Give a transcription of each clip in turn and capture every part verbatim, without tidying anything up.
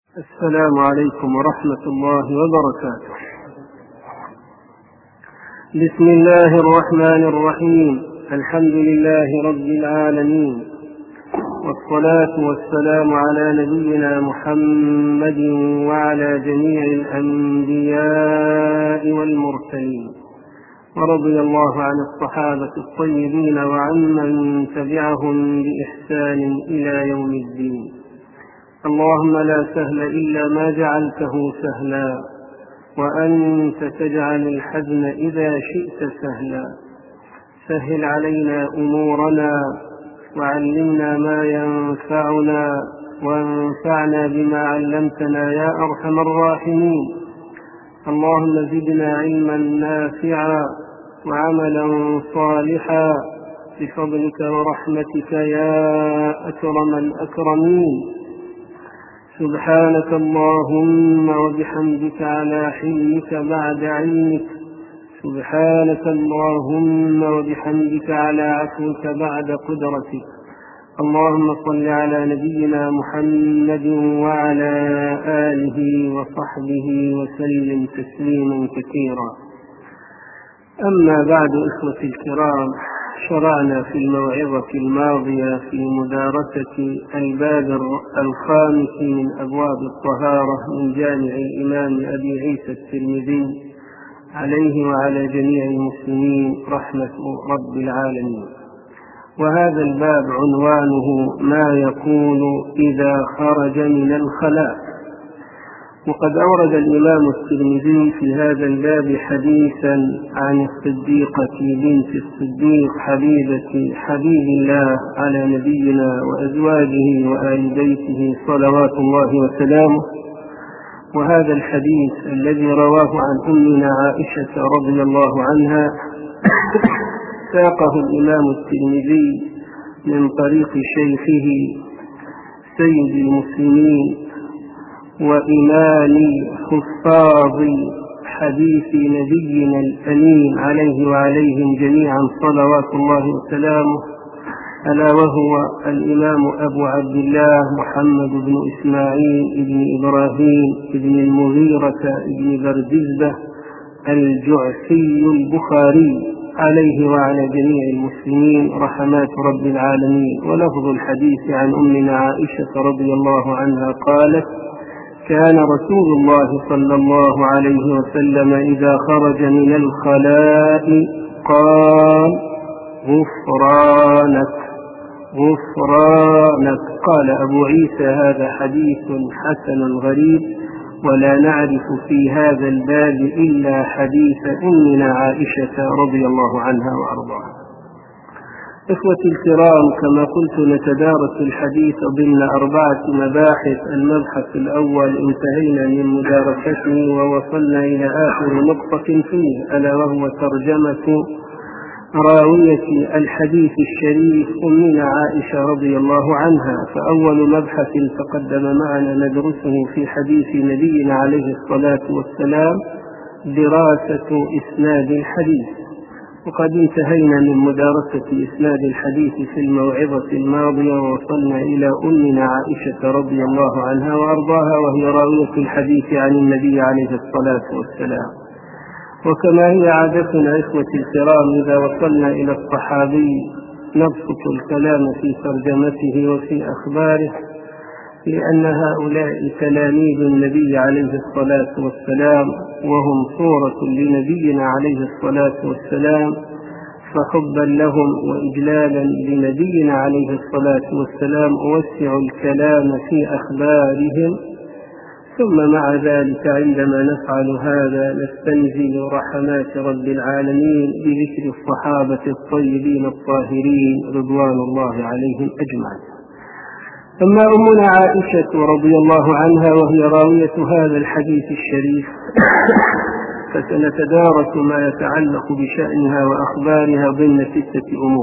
السلام عليكم ورحمة الله وبركاته. بسم الله الرحمن الرحيم. الحمد لله رب العالمين، والصلاة والسلام على نبينا محمد وعلى جميع الأنبياء والمرسلين، ورضي الله عن الصحابة الطيبين وعمن تبعهم بإحسان إلى يوم الدين. اللهم لا سهل إلا ما جعلته سهلا، وأنت تجعل الحزن إذا شئت سهلا. سهل علينا أمورنا، وعلمنا ما ينفعنا، وانفعنا بما علمتنا يا أرحم الراحمين. اللهم زدنا علما نافعا وعملا صالحا بفضلك ورحمتك يا أكرم الأكرمين. سبحانك اللهم وبحمدك على حلمك بعد علمك، سبحانك اللهم وبحمدك على عفوك بعد قدرتك. اللهم صل على نبينا محمد وعلى آله وصحبه وسلم تسليما كثيرا. أما بعد، إخوتي الكرام، شرعنا في الموعظة الماضية في مدارسة الباب الخامس من أبواب الطهارة من جامع الإمام أبي عيسى الترمذي عليه وعلى جميع المسلمين رحمة رب العالمين. وهذا الباب عنوانه ما يكون إذا خرج من الخلاء. وقد أورد الإمام الترمذي في هذا الباب حديثا عن الصديقة بنت الصديق حبيبة حبيب الله على نبينا وأزواجه وآل بيته صلوات الله وسلامه. وهذا الحديث الذي رواه عن أمنا عائشة رضي الله عنها ساقه الإمام الترمذي من طريق شيخه سيد المسلمين وإمام حفاظ حديث نبينا الأمين عليه وعليهم جميعا صلوات الله وسلامه، ألا وهو الإمام أبو عبد الله محمد بن إسماعيل بن إبراهيم بن المغيرة بن بردزبة الجعفي البخاري عليه وعلى جميع المسلمين رحمات رب العالمين. ولفظ الحديث عن أمنا عائشة رضي الله عنها قالت: كان رسول الله صلى الله عليه وسلم إذا خرج من الخلاء قال: غفرانك غفرانك. قال أبو عيسى: هذا حديث حسن غريب، ولا نعرف في هذا الباب إلا حديث أمنا عائشة رضي الله عنها وأرضاها. إخوتي الكرام، كما قلت نتدارس الحديث ضمن أربعة مباحث. المبحث الأول انتهينا من مدارسته ووصلنا إلى آخر نقطة فيه، ألا وهو ترجمة راوية الحديث الشريف أمنا عائشة رضي الله عنها. فأول مبحث تقدم معنا ندرسه في حديث نبينا عليه الصلاة والسلام دراسة إسناد الحديث. وقد انتهينا من مدارسة إسناد الحديث في الموعظة الماضية، ووصلنا إلى أمنا عائشة رضي الله عنها وأرضاها، وهي راوية الحديث عن النبي عليه الصلاة والسلام. وكما هي عادتنا إخوتي الكرام، إذا وصلنا إلى الصحابي نبسط الكلام في ترجمته وفي أخباره، لأن هؤلاء تلاميذ النبي عليه الصلاة والسلام، وهم صورة لنبينا عليه الصلاة والسلام. فحبا لهم وإجلالا لنبينا عليه الصلاة والسلام أوسع الكلام في أخبارهم. ثم مع ذلك عندما نفعل هذا نستنزل رحمات رب العالمين بذكر الصحابة الطيبين الطاهرين رضوان الله عليهم أجمعين. أما أمنا عائشة رضي الله عنها وهي راوية هذا الحديث الشريف، فسنتدارس ما يتعلق بشأنها وأخبارها ضمن ستة أمور.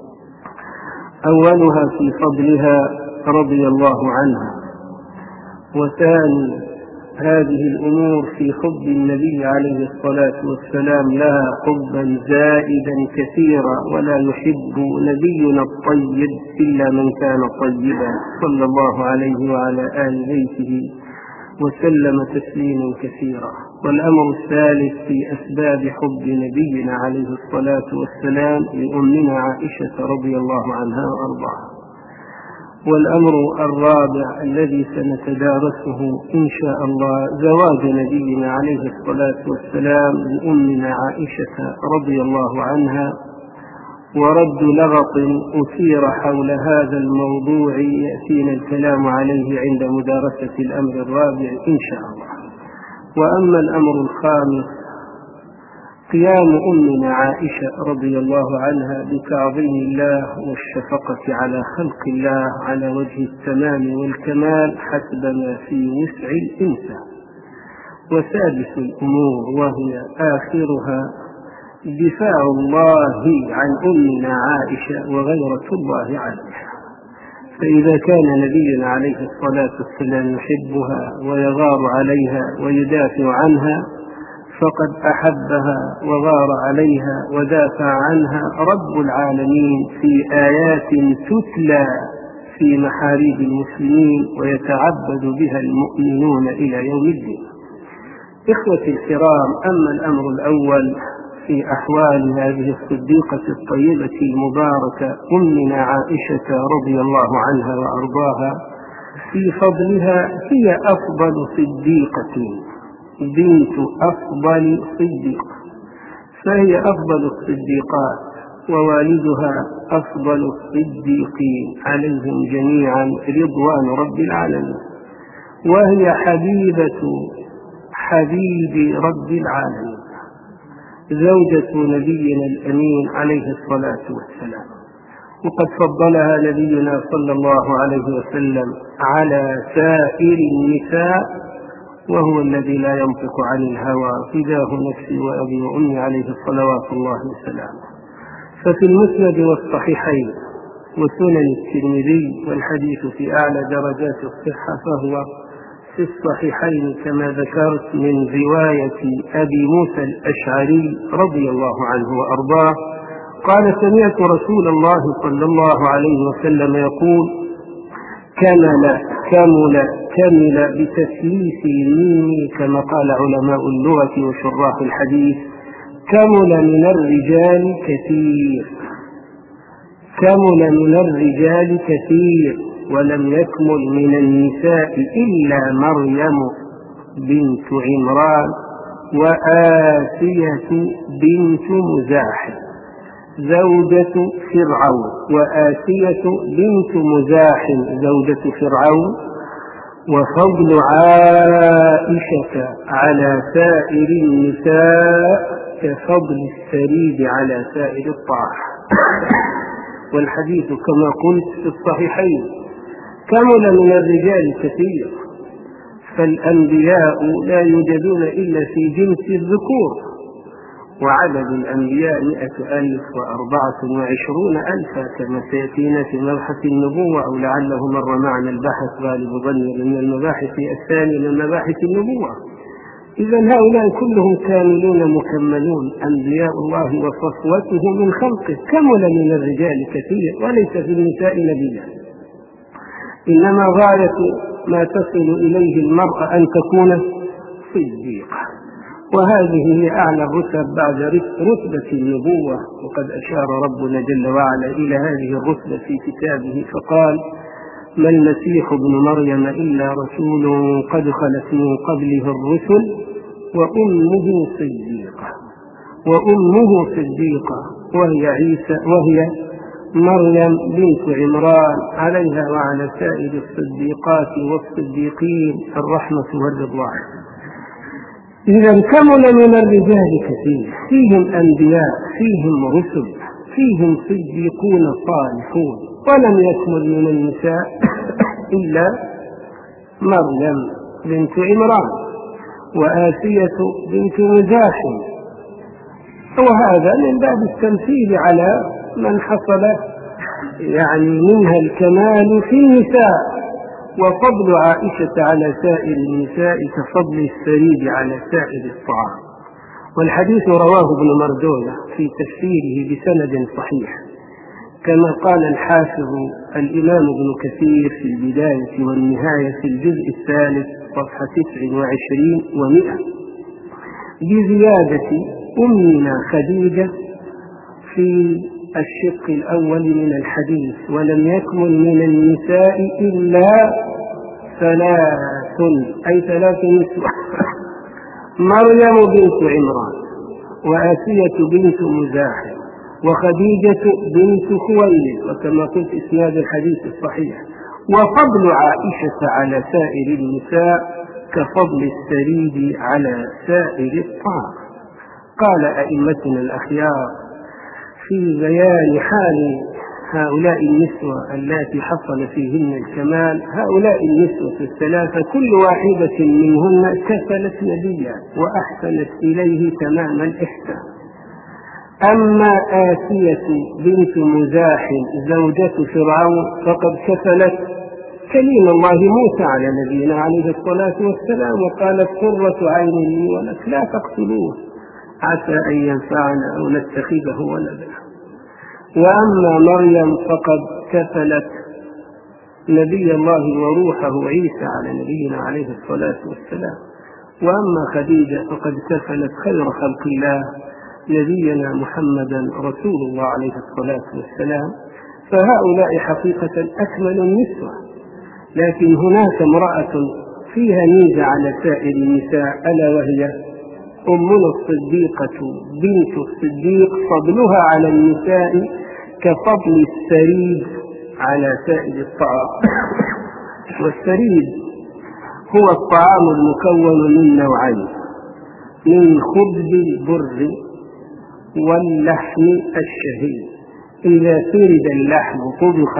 أولها في فضلها رضي الله عنها، وثاني هذه الأمور في حب النبي عليه الصلاة والسلام لها حبا زائدا كثيرا، ولا يحب نبينا الطيب إلا من كان طيبا صلى الله عليه وعلى آل بيته وسلم تسليما كثيرا. والأمر الثالث في أسباب حب نبينا عليه الصلاة والسلام لأمنا عائشة رضي الله عنها وأرضاها. والأمر الرابع الذي سنتدارسه إن شاء الله زواج نبينا عليه الصلاة والسلام لأمنا عائشة رضي الله عنها، ورد لغط أثير حول هذا الموضوع يأتينا الكلام عليه عند مدارسة الأمر الرابع إن شاء الله. وأما الأمر الخامس قيام أمنا عائشة رضي الله عنها بتعظيم الله والشفقة على خلق الله على وجه التمام والكمال حسب ما في وسع الإنسان. وسادس الأمور وهي آخرها دفاع الله عن أمنا عائشة وغيرة الله عليها. فإذا كان نبينا عليه الصلاة والسلام يحبها ويغار عليها ويدافع عنها فقد أحبها وغار عليها ودافع عنها رب العالمين في آيات تتلى في محاريب المسلمين ويتعبد بها المؤمنون إلى يوم الدين. إخوتي الكرام، أما الأمر الأول في أحوال هذه الصديقة الطيبة المباركة أمنا عائشة رضي الله عنها وأرضاها في فضلها، هي أفضل صديقة بنت أفضل صديق، فهي أفضل الصديقات ووالدها أفضل الصديقين عليهم جميعا رضوان رب العالمين، وهي حبيبة حبيب رب العالمين زوجة نبينا الأمين عليه الصلاة والسلام. وقد فضلها نبينا صلى الله عليه وسلم على سائر النساء، وهو الذي لا ينطق عن الهوى فداه نفسي وأبي وأمي عليه الصلوات الله وسلامه. ففي المسند والصحيحين وسنن الترمذي والحديث في أعلى درجات الصحة فهو في الصحيحين كما ذكرت من رواية أبي موسى الأشعري رضي الله عنه وأرضاه قال: سمعت رسول الله صلى الله عليه وسلم يقول: كمل كمل كمل بتثليث مني، كما قال علماء اللغة وشراح الحديث: كمل من الرجال كثير، كمل من الرجال كثير، ولم يكمل من النساء إلا مريم بنت عمران وآسية بنت مزاحم زوجة فرعون، وآسية بنت مزاحم زوجة فرعون. وفضل عائشة على سائر النساء كفضل الثريد على سائر الطعام. والحديث كما قلت في الصحيحين: كمل من الرجال كثير، فالأنبياء لا يوجدون إلا في جنس الذكور، وعدد الأنبياء مئة ألف وأربعة وعشرون ألفا كما سيأتينا في مبحث النبوة، أو لعله مر معنا البحث غالب ظني من المباحث الثانية من مباحث النبوة. إذا هؤلاء كلهم كاملون مكملون أنبياء الله وصفوته من خلقه. كمل من الرجال كثير وليس في النساء نبيا، إنما غاية ما تصل إليه المرأة أن تكون صديقة، وهذه هي أعلى الرتب بعد رتبة النبوة. وقد أشار ربنا جل وعلا إلى هذه الرتبة في كتابه فقال: ما المسيح ابن مريم إلا رسول قد خلت من قبله الرسل وأمه صديقة، وأمه صديقة وهي عيسى وهي مريم بنت عمران عليها وعلى سائر الصديقات والصديقين الرحمة والرضوان. إذا كمل من الرجال كثير، فيهم أنبياء، فيهم رسل، فيهم صديقون صالحون، ولم يكمل من النساء إلا مريم بنت عمران وآسية بنت مزاحم. وهذا من باب التمثيل على من حصل يعني منها الكمال في النساء. وفضل عائشة على سائر النساء كفضل الثريد على سائر الطعام. والحديث رواه ابن مردوية في تفسيره بسند صحيح، كما قال الحافظ الإمام ابن كثير في البداية والنهاية في الجزء الثالث صفحة تسع وعشرين ومئة، بزيادة أمنا خديجة في الشق الأول من الحديث: ولم يكمل من النساء إلا ثلاث، أي ثلاث نسوة: مريم بنت عمران، وآسية بنت مزاحم، وخديجة بنت خويلد، وكما قلت إسناد الحديث الصحيح. وفضل عائشة على سائر النساء كفضل السريد على سائر الطعام. قال أئمتنا الأخيار في بيان حال هؤلاء النسوة التي حصل فيهن الكمال: هؤلاء النسوة الثلاثة كل واحدة منهن كفلت نبيا وأحسنت إليه تمام الإحسان. أما آسية بنت مزاحم زوجة فرعون فقد كفلت كليم الله موسى على نبينا عليه الصلاة والسلام، وقالت: قرة عين لي ولك لا تقتلوه عسى أن ينفعنا أو نتخذه ولدا. وأما مريم فقد كفلت نبي الله وروحه عيسى على نبينا عليه الصلاة والسلام. وأما خديجة فقد كفلت خير خلق الله نبينا محمدا رسول الله عليه الصلاة والسلام. فهؤلاء حقيقة أكمل النسوة، لكن هناك امرأة فيها ميزة على سائر النساء، ألا وهي أمنا الصديقة بنت الصديق، فضلها على النساء كفضل السريد على سائر الطعام. والسريد هو الطعام المكون من نوعين: من خبز البر واللحم الشهي. إذا سرد اللحم طبخ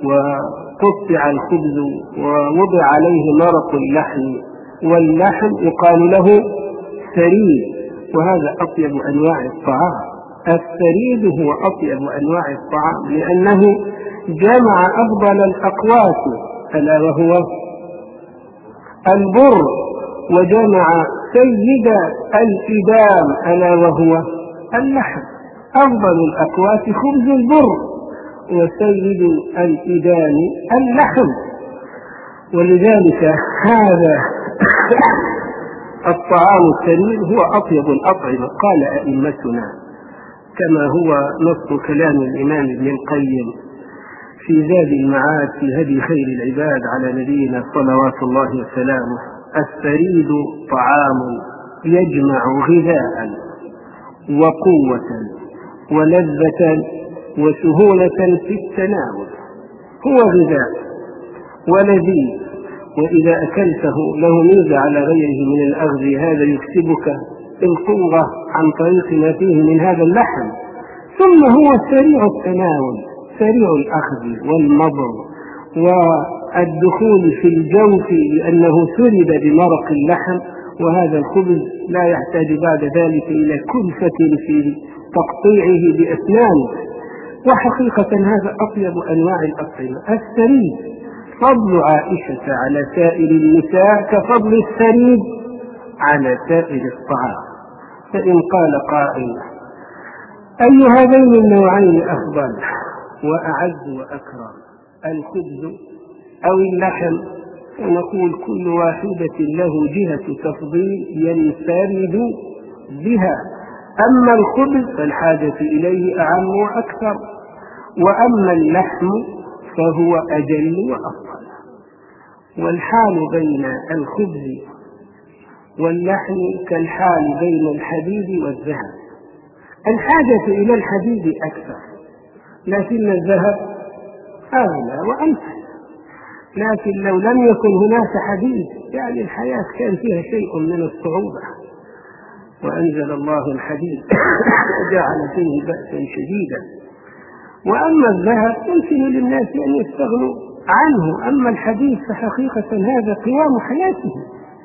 وقطع الخبز ووضع عليه مرق اللحم واللحم يقال له سريد، وهذا أطيب أنواع الطعام. السريد هو أطيب أنواع الطعام لأنه جمع أفضل الأقوات، ألا وهو البر، وجمع سيد الإدام، ألا وهو اللحم. أفضل الأقوات خبز البر، وسيد الإدام اللحم. ولذلك هذا الطعام السريد هو أطيب الأطعمة. قال أئمتنا كما هو نص كلام الإمام ابن القيم في زاد المعاد في هدي خير العباد على نبينا صلوات الله وسلامه: السريد طعام يجمع غذاء وقوة ولذة وسهولة في التناول. هو غذاء ولذيذ، وإذا أكلته له ميزة على غيره من الأغذية، هذا يكسبك القوة عن طريق ما فيه من هذا اللحم. ثم هو سريع التناول، سريع الأخذ والمضغ والدخول في الجوف، لأنه سرد بمرق اللحم، وهذا الخبز لا يحتاج بعد ذلك إلى كلفة في تقطيعه بأسنانه. وحقيقة هذا أطيب أنواع الأطعمة السريد. فضل عائشة على سائر النساء كفضل السريد على سائر الطعام. فإن قال قائل: أي هذين النوعين أفضل وأعز وأكرم، الخبز أو اللحم؟ فنقول كل واحدة له جهة تفضيل ينفرد بها. أما الخبز فالحاجة إليه أعم وأكثر، وأما اللحم فهو أجل وأفضل. والحال بين الخبز واللحم كالحال بين الحديد والذهب. الحاجة إلى الحديد أكثر، لكن الذهب أغلى وأنفع. لكن لو لم يكن هناك حديد يعني الحياة كان فيها شيء من الصعوبة. وأنزل الله الحديد وجعل فيه بأسا شديدا. وأما الذهب يمكن للناس أن يستغنوا عنه، أما الحديد فحقيقة هذا قوام حياتهم.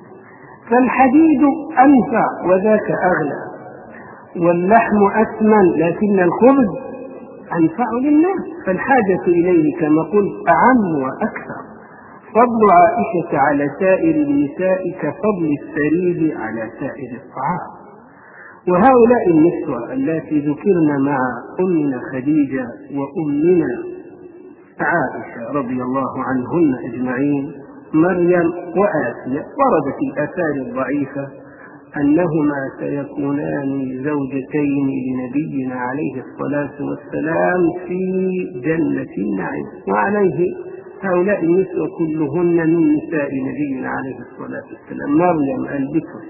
فالحديد أنفع وذاك أغلى، واللحم أثمن، لكن الخبز أنفع للناس، فالحاجة إليه كما قلت أعم وأكثر. فضل عائشة على سائر النساء كفضل السريد على سائر الطعام. وهؤلاء النسوة التي ذكرن مع أمنا خديجة وأمنا عائشة رضي الله عنهن أجمعين مريم وآسيا. ورد في الآثار الضعيفة أنهما سيكونان زوجتين لنبينا عليه الصلاة والسلام في جنة النعيم، وعليه هؤلاء النسوة كلهن من نساء نبينا عليه الصلاة والسلام، مريم البكر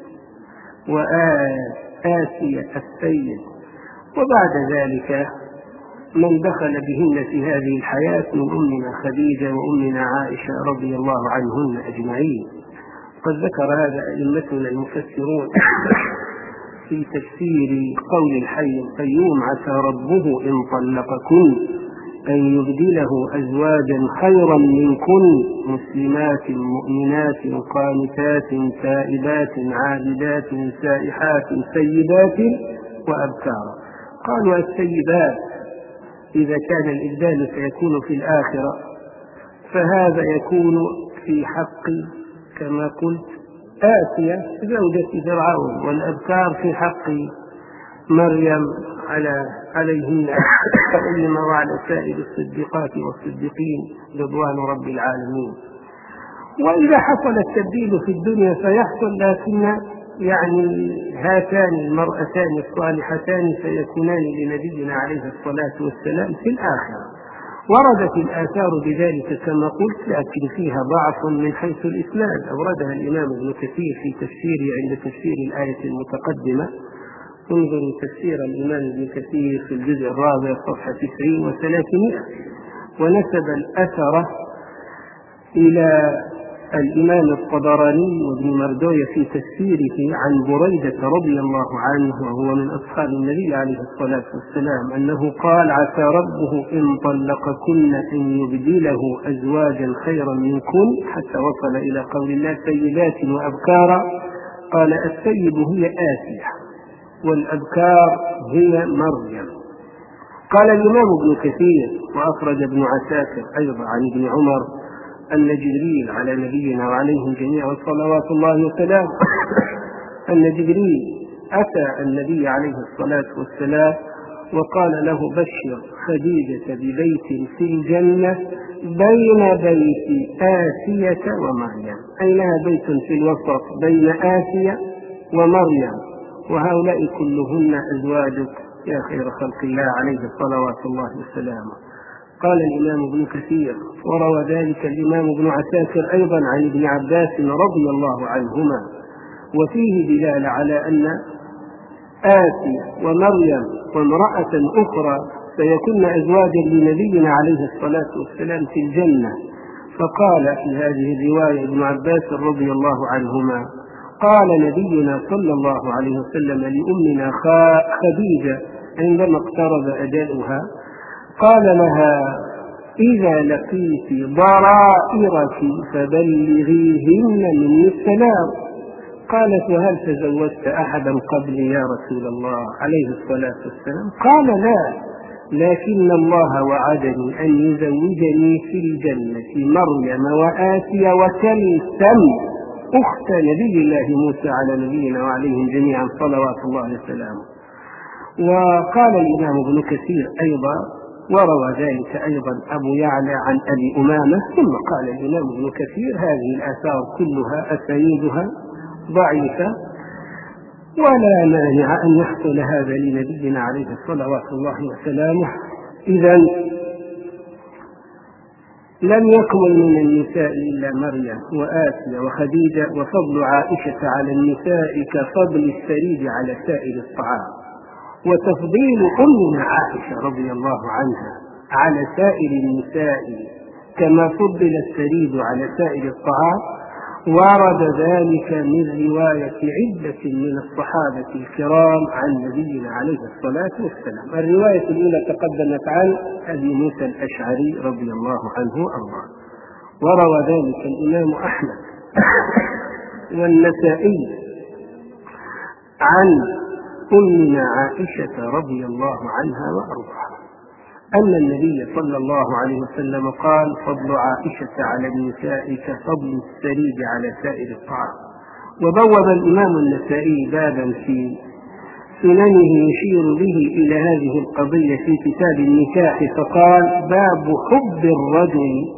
وآسيا السيد. وبعد ذلك من دخل بهن في هذه الحياة من أمنا خديجة وأمنا عائشة رضي الله عنهن أجمعين. قد ذكر هذا أئمتنا المفسرون في تفسير قول الحي القيوم: عسى ربه إن طلقكن أن يبدله أزواجا خيرا منكن مسلمات مؤمنات قانتات تائبات عابدات سائحات سيدات وأبكارا. قالوا السيدات إذا كان الإبدال سيكون في الآخرة فهذا يكون في حق كما قلت آسيا زوجة فرعون، والأبكار في حق مريم على عليهن إنما وعلى سائر الصديقات والصديقين رضوان رب العالمين. وإذا حصل التبديل في الدنيا فيحصل، لكن يعني هاتان المرأتان الصالحتان سيكونان لنبينا عليه الصلاة والسلام في الآخرة. وردت الآثار بذلك كما قلت، لكن فيها ضعف من حيث الإسناد. أوردها الإمام ابن كثير في تفسيره عند تفسير الآية المتقدمة. انظروا تفسير الإمام ابن كثير في الجزء الرابع صفحة تسعين وثلاثمائة. ونسب الأثر إلى الإمام الطبراني وابن مردوية في تفسيره عن بريدة رضي الله عنه وهو من أصحاب النبي عليه الصلاة والسلام أنه قال: عسى ربه إن طلقكن أن يبدله أزواجا خيرا منكن، حتى وصل إلى قول الله: سيدات وأبكارا. قال: السيد هي آسيا والأبكار هي مريم. قال الإمام ابن كثير وأخرج ابن عساكر أيضا عن ابن عمر أن جبريل على نبينا وعليهم جميعا صلوات الله وسلامه أن جبريل أتى النبي عليه الصلاة والسلام وقال له: بشر خديجة ببيت في الجنة بين بيت آسية ومريم، أي لها بيت في الوسط بين آسيا ومريم، وهؤلاء كلهن أزواجك يا خير خلق الله عليه صلوات الله وسلامه. قال الإمام ابن كثير وروى ذلك الإمام ابن عساكر أيضا عن ابن عباس رضي الله عنهما، وفيه دلالة على أن آسيا ومريم وامرأة أخرى سيكون أزواجا لنبينا عليه الصلاة والسلام في الجنة. فقال في هذه الرواية ابن عباس رضي الله عنهما: قال نبينا صلى الله عليه وسلم لأمنا خديجة عندما اقترب أجلها، قال لها: إذا لقيت ضرائرك فبلغيهن مني السلام. قالت: وهل تزوجت أحدا قبلي يا رسول الله عليه الصلاة والسلام؟ قال: لا، لكن الله وعدني أن يزوجني في الجنة مريم وآسيا وكلثم أخت نبي الله موسى على نبينا وعليهم جميعا صلوات الله وسلامه. وقال الإمام ابن كثير أيضا وروى ذلك أيضا أبو يعلى عن أبي أمامة. ثم قال الإمام ابن كثير: هذه الآثار كلها أسانيدها ضعيفة، ولا مانع أن يحصل هذا لنبينا عليه الصلاة والسلام. إذن لم يكمل من النساء إلا مريم وآسيا وخديجة، وفضل عائشة على النساء كفضل الثريد على سائر الطعام. وتفضيل أمنا عائشة رضي الله عنها على سائر النساء كما فضل الثريد على سائر الطعام ورد ذلك من رواية عدة من الصحابة الكرام عن نبينا عليه الصلاة والسلام. الرواية الأولى تقدمت عن أبي موسى الأشعري رضي الله عنه وأرضاه، وروى ذلك الإمام أحمد والنسائي عن أمنا عائشة رضي الله عنها وأرضاها أن النبي صلى الله عليه وسلم قال: فضل عائشة على النساء كفضل الثريد على سائر الطعام. وبوب الإمام النسائي بابا في سننه يشير به إلى هذه القضية في كتاب النكاح، فقال: باب حب الرجل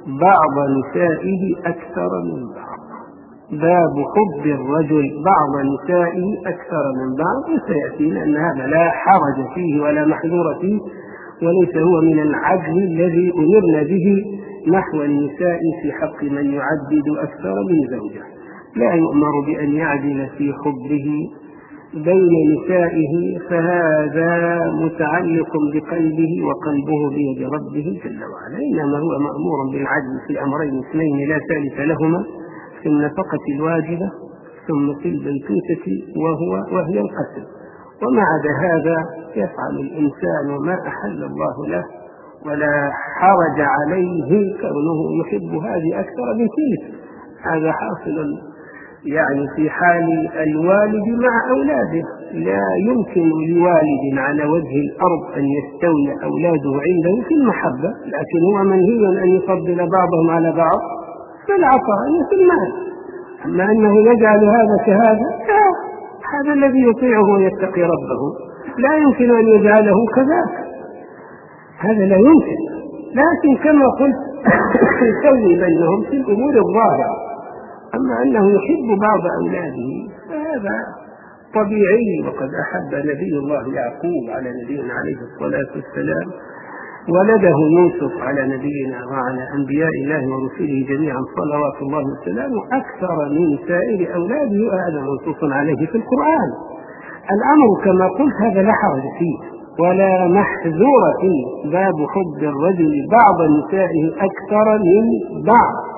بعض نسائه أكثر من بعض. باب حب الرجل بعض نسائه أكثر من بعض، وسيأتينا أن هذا لا حرج فيه ولا محذور فيه، وليس هو من العدل الذي أمرنا به نحو النساء في حق من يعدد أكثر من زوجة. لا يؤمر بأن يعدل في حبه بين نسائه، فهذا متعلق بقلبه وقلبه بيد ربه جل وعلا، إنما هو مأمور بالعدل في أمرين اثنين لا ثالث لهما، في النفقة الواجبة ثم في البيتوتة وهو وهي القتل. وما عدا هذا يفعل الإنسان ما أحل الله له، ولا حرج عليه كونه يحب هذه أكثر من تلك. هذا حاصل يعني في حال الوالد مع أولاده. لا يمكن لوالد على وجه الأرض أن يستوي أولاده عنده في المحبة، لكن هو منهي أن يفضل بعضهم على بعض في العطاء في المال. أما أنه يجعل هذا كهذا، هذا الذي يطيعه ويتقي ربه لا يمكن أن يجعله كذاك، هذا لا يمكن. لكن كما قلت يسوي بينهم في الأمور الظاهرة. أما أنه يحب بعض أولاده فهذا طبيعي، وقد أحب نبي الله يعقوب على نبينا عليه الصلاة والسلام ولده يوسف على نبينا وعلى أنبياء الله ورسله جميعا صلوات الله وسلامه أكثر من سائر أولاده، وهذا منصوص عليه في القرآن. الأمر كما قلت هذا لا حرج فيه ولا محذور فيه. باب حب الرجل بعض نسائه أكثر من بعض.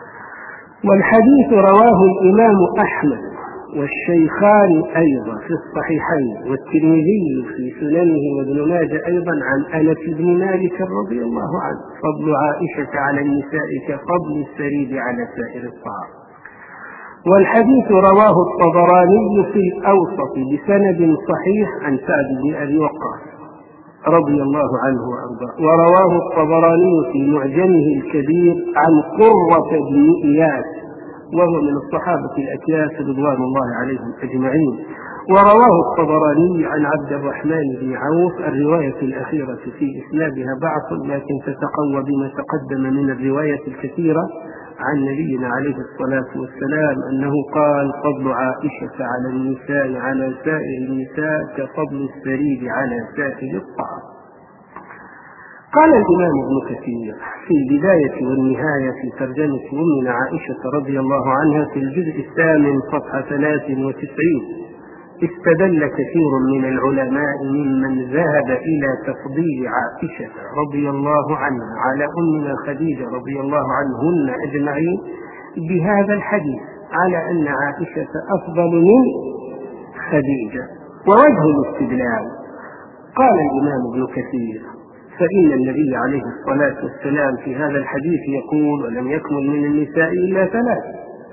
والحديث رواه الإمام أحمد والشيخان أيضا في الصحيحين، والترمذي في سننه وابن ماجه أيضا عن أنس بن مالك رضي الله عنه: فضل عائشة على النساء كفضل السريد على سائر الطعام. والحديث رواه الطبراني في الأوسط بسند صحيح عن سعد بن أبي وقاص رضي الله عنه وأرضاه، ورواه الطبراني في معجمه الكبير عن قرة بن إياس وهو من الصحابة الأكياس رضوان الله عليهم أجمعين. ورواه الطبراني عن عبد الرحمن بن عوف. الرواية الأخيرة في إسنادها ضعف، لكن تتقوى بما تقدم من الرواية الكثيرة عن نبينا عليه الصلاة والسلام أنه قال: فضل عائشة على النساء على سائر النساء كفضل السريد على سائر الطعام. قال الإمام ابن كثير في البداية والنهاية في ترجمة أمنا عائشة رضي الله عنها في الجزء الثامن صفحة ثلاث وتسعين: استدل كثير من العلماء ممن ذهب إلى تفضيل عائشة رضي الله عنها على أمنا خديجة رضي الله عنهن أجمعين بهذا الحديث على أن عائشة أفضل من خديجة. ووجه الاستدلال قال الإمام ابن كثير: فإن النبي عليه الصلاة والسلام في هذا الحديث يقول: ولم يكمل من النساء إلا ثلاث: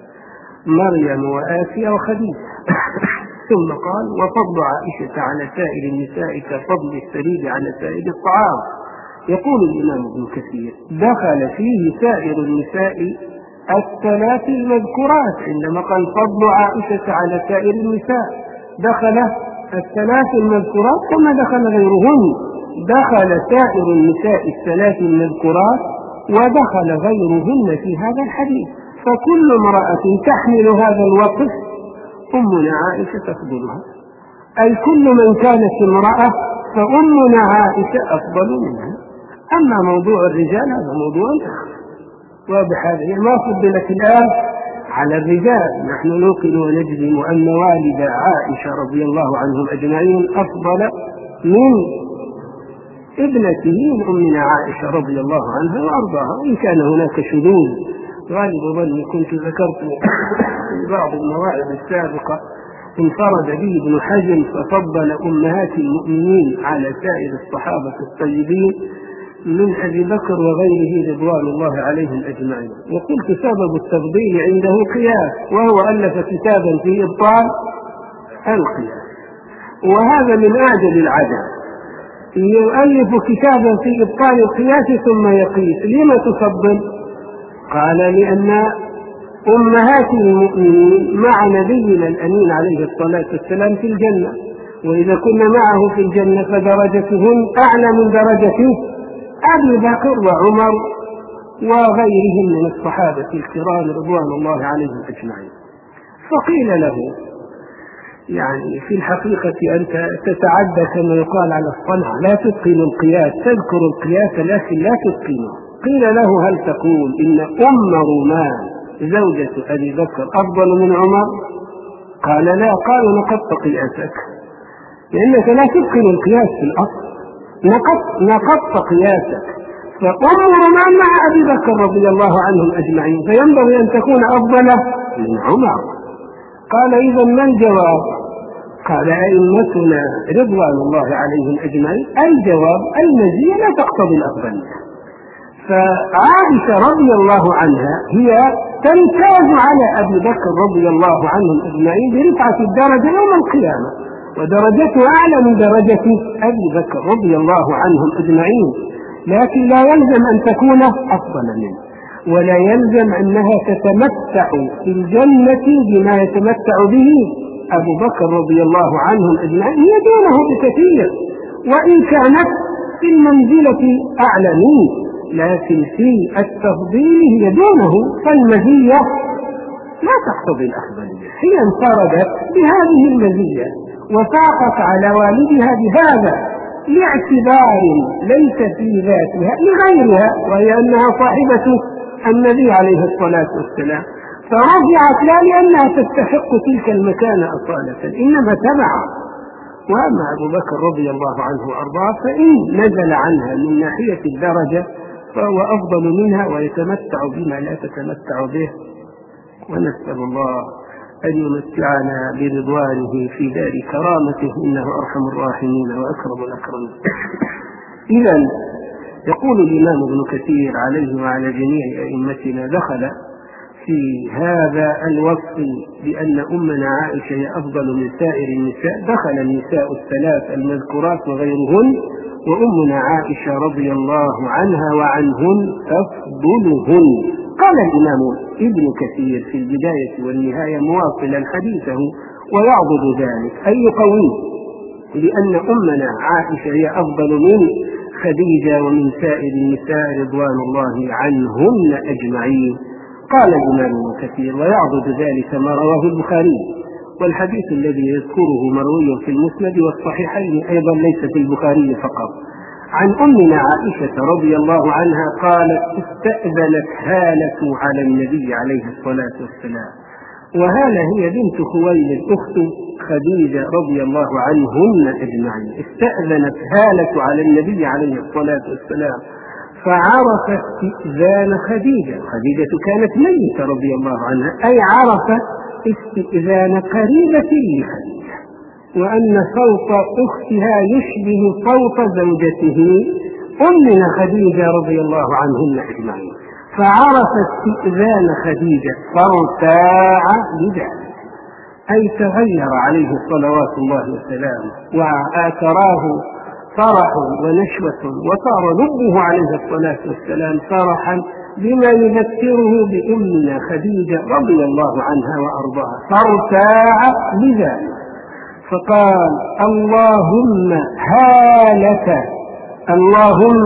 مريم وآسيا وخديجة. ثم قال: وفضل عائشة على سائر النساء كفضل السريد على سائر الطعام. يقول الإمام ابن كثير: دخل فيه سائر النساء الثلاث المذكورات. عندما قال فضل عائشة على سائر النساء دخل الثلاث المذكورات ثم دخل غيرهن، دخل سائر النساء الثلاث المذكورات ودخل غيرهن في هذا الحديث. فكل امرأة تحمل هذا الوصف أمنا عائشة تفضلها، أي كل من كانت امرأة فأمنا عائشة أفضل منها. أما موضوع الرجال هذا موضوع آخر واضح، هذا ما فضلت الآن على الرجال. نحن نوقن ونجزم أن والد عائشة رضي الله عنهم أجمعين أفضل من ابنته من أمنا عائشة رضي الله عنها وأرضاها، وإن كان هناك شذوذ غالب ظني كنت ذكرت في بعض المواعظ السابقة انفرد به ابن حزم ففضل أمهات المؤمنين على سائر الصحابة الطيبين من أبي بكر وغيره رضوان الله عليهم أجمعين. وقلت سبب التفضيل عنده قياس، وهو ألف كتابا في إبطال القياس، وهذا من أعجب العجب، يؤلف كتابا في إبطال القياس ثم يقيس. لما تفضل؟ قال: لأن أمهات المؤمنين مع نبينا الأمين عليه الصلاة والسلام في الجنة، وإذا كنا معه في الجنة فدرجتهن أعلى من درجة أبي بكر وعمر وغيرهم من الصحابة الكرام رضوان الله عليهم أجمعين. فقيل له يعني في الحقيقة أنت تتعدى كما يقال على الصنعة، لا تتقن القياس، تذكر القياس لكن لا تتقنه. قيل له هل تقول إن أم رومان زوجة أبي بكر أفضل من عمر؟ قال لا. قال نقضت قياسك، لأنك لا تتقن القياس في الأصل، نقضت قياسك. فأم رومان مع أبي بكر رضي الله عنهم أجمعين، فينبغي أن تكون أفضل من عمر. قال إذا ما الجواب؟ قال أئمتنا رضوان الله عليهم أجمعين الجواب المزية لا تقتضي الأفضلية. فعائشة رضي الله عنها هي تمتاز على أبي بكر رضي الله عنهم أجمعين برفعة الدرجة يوم القيامة، ودرجته أعلى من درجة أبي بكر رضي الله عنهم أجمعين، لكن لا يلزم أن تكون أفضل منه، ولا يلزم أنها تتمتع في الجنة بما يتمتع به أبو بكر رضي الله عنهم أجمعين، هي دونه بكثير، وإن كانت في المنزلة أعلى منه، لكن في التفضيل هي دونه، فالمزية لا تقتضي الأفضلية. هي انفردت بهذه المزية وفاقت على والدها بهذا لاعتبار ليس في ذاتها لغيرها، وهي أنها صاحبة النبي عليه الصلاة والسلام، فرجعت لا لأنها تستحق تلك المكانة أصالة، إنما تبع. وأما أبو بكر رضي الله عنه وأرضاه فإن نزل عنها من ناحية الدرجة فهو أفضل منها ويتمتع بما لا تتمتع به، ونسأل الله أن يمتعنا برضوانه في دار كرامته، إنه أرحم الراحمين وأكرم الأكرمين. إذن يقول الإمام ابن كثير عليه وعلى جميع أئمتنا دخل في هذا الوصف بأن أمنا عائشة هي أفضل من سائر النساء، دخل النساء الثلاث المذكورات وغيرهن، وأمنا عائشة رضي الله عنها وعنهن تفضلهن. قال الإمام ابن كثير في البداية والنهاية مواصلا حديثه ويعضد ذلك أي يقويه، لأن أمنا عائشة هي أفضل من خديجة ومن سائر النساء رضوان الله عنهن أجمعين. قال الإمام ابن كثير ويعضد ذلك ما رواه البخاري، والحديث الذي يذكره مروي في المسند والصحيحين أيضا ليس في البخاري فقط، عن أمنا عائشة رضي الله عنها قالت استأذنت هالة على النبي عليه الصلاة والسلام، وهالة هي بنت خويلد أخت خديجة رضي الله عنهن أجمعين. استأذنت هالة على النبي عليه الصلاة والسلام فعرفت استئذان خديجة، خديجة كانت ميتة رضي الله عنها، أي عرفت استئذان قريبة لخديجة، وأن صوت أختها يشبه صوت زوجته أمنا خديجة رضي الله عنهن أجمعين، فعرف استئذان خديجة فارتاع لذلك، أي تغير عليه صلوات الله وسلامه، وآثراه فرح ونشوة، وصار لبه عليه الصلاة والسلام فرحا بما يذكره بأمنا خديجة رضي الله عنها وأرضاها، فارتاع لذلك فقال اللهم هالة، اللهم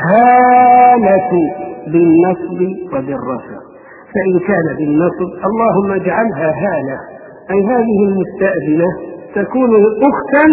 هالة بالنصب وبالرفع، فإن كان بالنصب اللهم اجعلها هالة، أي هذه المستأذنة تكون أختا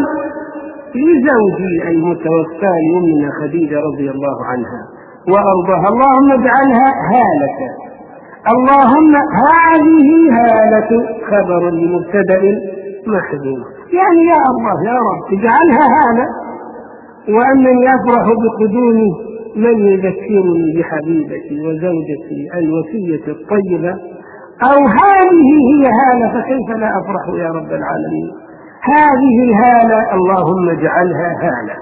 لزوجي المتوفى لأمنا خديجة رضي الله عنها وأرضاها، اللهم اجعلها هالة، اللهم هذه هالة خبر لمبتدأ محذوف، يعني يا الله يا رب اجعلها هالة، وأنني يفرح بقدوم من يذكرني بحبيبتي وزوجتي الوفية الطيبة، أو هذه هي هالة فكيف لا أفرح يا رب العالمين، هذه الهالة اللهم اجعلها هالة.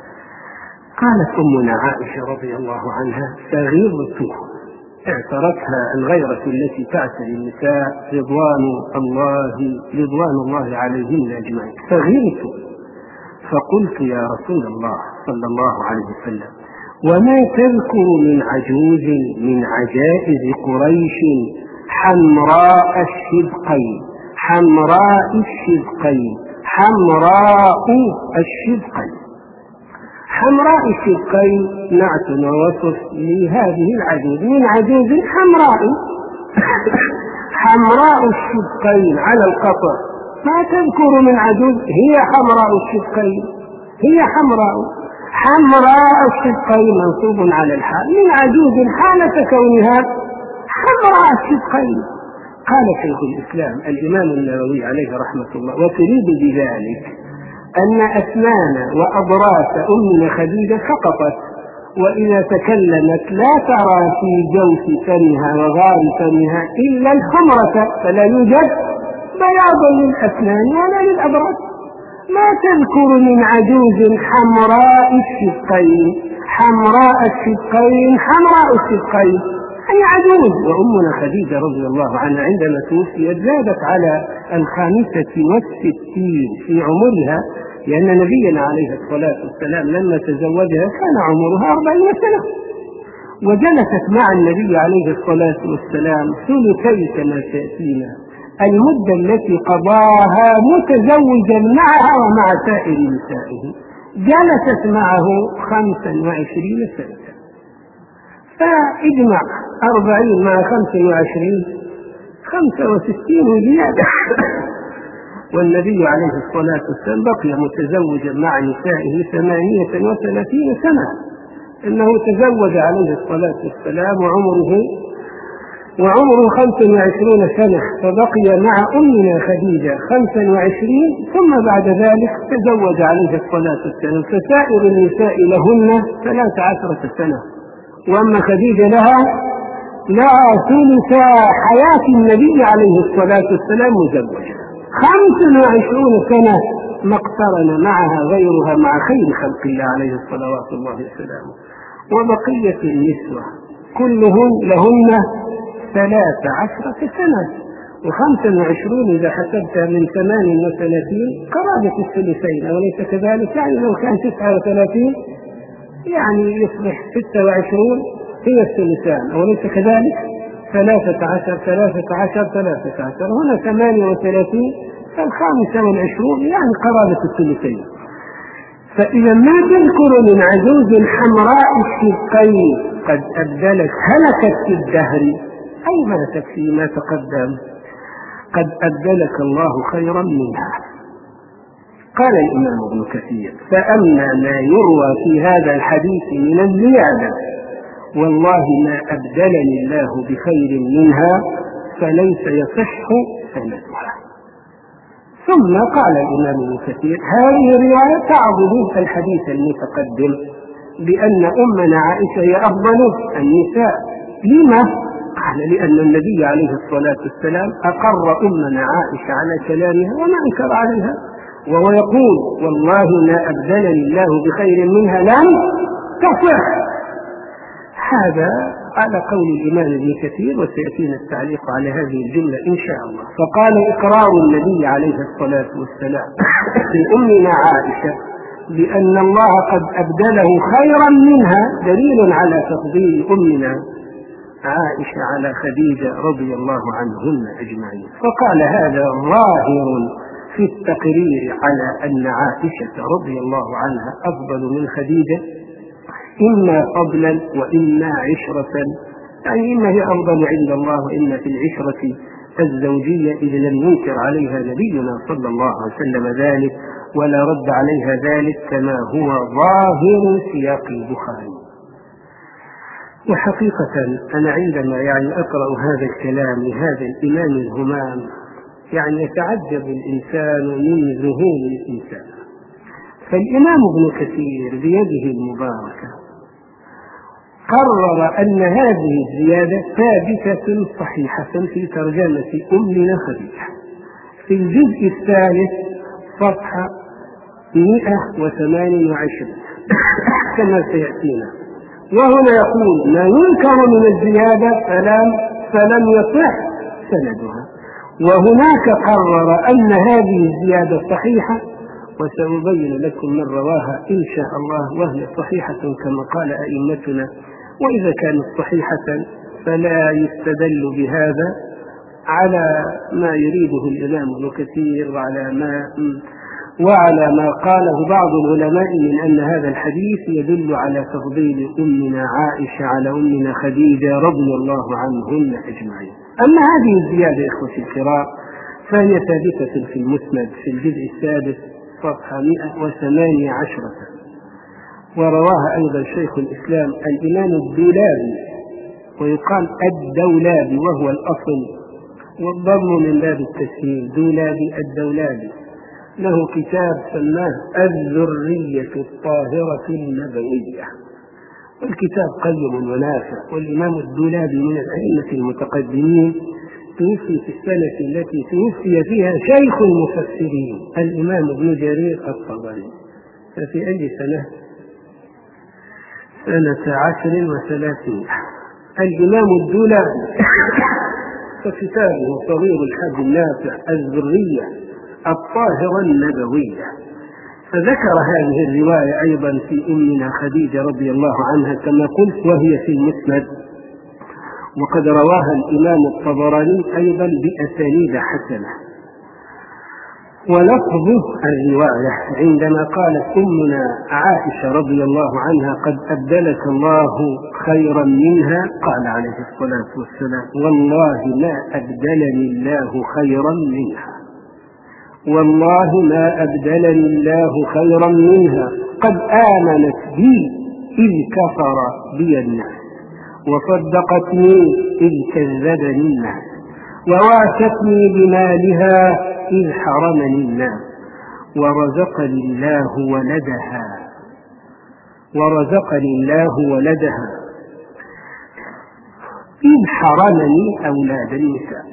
قالت أمنا عائشة رضي الله عنها فغرت، اعترتها الغيرة التي تعتري النساء رضوان الله رضوان الله عليهن أجمعين، فغرت فقلت يا رسول الله صلى الله عليه وسلم وما تذكر من عجوز من عجائز قريش حمراء الشدقين، حمراء الشدقين، حمراء الشدقين، حمراء الشدقين نعت ووصف لهذه العجوز من عجوز حمراء حمراء الشدقين على القطع، ما تذكر من عجوز هي حمراء الشدقين، هي حمراء حمراء الشدقين منصوب على الحال من عجوز حالة كونها حمراء الشدقين. قال شيخ الإسلام الإمام النووي عليه رحمة الله: وتريد بذلك أن أسنان وأضراس أمنا خديجة سقطت، وإذا تكلمت لا ترى في جوف فمها وغار فمها إلا الحمرة، فلا يوجد بياض للأسنان ولا للأضراس. ما تذكر من عجوز حمراء الشدقين حمراء الشدقين حمراء الشدقين أي عجوز. وأمنا خديجة رضي الله عنها عندما توفيت زادت على الخامسة والستين في عمرها، لأن نبينا عليه الصلاة والسلام لما تزوجها كان عمرها أربعين سنة، وجلست مع النبي عليه الصلاة والسلام ثلثي كما تأتينا المدة التي قضاها متزوجا معها ومع سائر نسائه، جلست معه خمسا وعشرين سنة. فاجمع أربعين مع خمسة وعشرين خمسة وستين زيادة والنبي عليه الصلاة والسلام بقي متزوجا مع نسائه ثمانية وثلاثين سنة، إنه تزوج عليه الصلاة والسلام وعمره وعمره خمسا وعشرون سنة، فبقي مع أمنا خديجة خمسا وعشرين، ثم بعد ذلك تزوج عليه الصلاة والسلام، فسائر النساء لهن ثلاث عشرة سنة، وأما خديجة لها لها ثلث حياة النبي عليه الصلاة والسلام مزوجة خمسا وعشرون سنة، ما اقترن معها غيرها مع خير خلق الله عليه الصلوات الله وسلامه. وبقية النسوة كلهن لهن ثلاث عشرة سنة، وخمسا وعشرون إذا حسبت من ثمان وثلاثين قرابة الثلثين، أوليس كذلك؟ يعني لو كان تسعة وثلاثين يعني يصبح ستة وعشرون هي الثلثان، أوليس كذلك؟ ثلاثة عشر ثلاثة عشر ثلاثة عشر، هنا ثمانية وثلاثين، فالخامسة والعشرون يعني قرابة الثلثين. فإذا ما تذكر من عجوز حمراء الشدقين قد أبدلت هلكت في الدهر أي ما تكفي ما تقدم، قد أبدلك الله خيرا منها. قال الإمام ابن كثير: فأما ما يروى في هذا الحديث من الزيادة والله ما أبدلني الله بخير منها فليس يصح سندها. ثم قال الإمام ابن كثير: هذه الرواية تعضد الحديث المتقدم بأن أمنا عائشة هي أفضل النساء. لما؟ قال: لأن النبي عليه الصلاة والسلام أقر أمنا عائشة على كلامها وما أنكر عليها، وهو يقول: والله ما أبدلني الله بخير منها لم تصح. هذا على قول الإمام ابن كثير، وسيأتينا التعليق على هذه الجملة إن شاء الله. فقال: إقرار النبي عليه الصلاة والسلام لأمنا عائشة بأن الله قد أبدله خيرا منها دليل على تفضيل أمنا عائشة على خديجة رضي الله عنهن أجمعين. فقال: هذا ظاهر في التقرير على أن عائشة رضي الله عنها أفضل من خديجة، إما فضلا وإما عشرة، يعني إما هي أفضل عند الله وإما في العشرة الزوجية، إذ لم ينكر عليها نبينا صلى الله عليه وسلم ذلك ولا رد عليها ذلك كما هو ظاهر سياق البخاري. وحقيقة أنا عندما يعني أقرأ هذا الكلام لهذا الإمام الهمام يعني يتعجب الإنسان من ذهول الإنسان. فالإمام ابن كثير بيده المباركة قرر أن هذه الزيادة ثابتة صحيحة في ترجمة أمنا خديجة في الجزء الثالث صفحة مئة وثمانية وعشرين كما سيأتينا. وهنا يقول: ما ينكر من الزيادة فلم, فلم يصح سندها. وهناك قرر أن هذه الزيادة صحيحة، وسأبين لكم من رواها إن شاء الله، وهي صحيحة كما قال أئمتنا. وإذا كانت صحيحة فلا يستدل بهذا على ما يريده الإمام ابن كثير وعلى ما وعلى ما قاله بعض العلماء من أن هذا الحديث يدل على تفضيل أمنا عائشة على أمنا خديجة رضي الله عنهن أجمعين. أما هذه الزيادة إخوتي الكرام فهي ثابتة في المسند في الجزء السادس صفحة مئة وثمانية عشرة، ورواها أيضا شيخ الإسلام الإمام الدولابي، ويقال الدولابي وهو الأصل والضم من باب التسهيل، دولابي الدولابي، له كتاب سماه الذرية الطاهرة النبوية، والكتاب قيم ونافع. والإمام الدولابي من الأئمة المتقدمين، توفي في السنة التي توفي فيها شيخ المفسرين الإمام ابن جرير الطبري. ففي أي سنة؟ سنة عشر وثلاثين. الإمام الدولابي فكتابه صغير الحد النافع الذرية الطاهرة النبوية، فذكر هذه الرواية أيضا في أمنا خديجة رضي الله عنها كما قلت، وهي في المسند، وقد رواها الإمام الطبراني أيضا بأسانيد حسنة. ولفظ الرواية عندما قالت أمنا عائشة رضي الله عنها قد أبدلك الله خيرا منها، قال عليه الصلاة والسلام والله ما أبدلني الله خيرا منها، والله ما أبدلني الله خيرا منها، قد آمنت بي إذ كفر بي الناس، وصدقتني إذ كذبني الناس، وواتتني بمالها إذ حرمني الناس، ورزقني الله ولدها ورزقني الله ولدها إذ حرمني أولاد النساء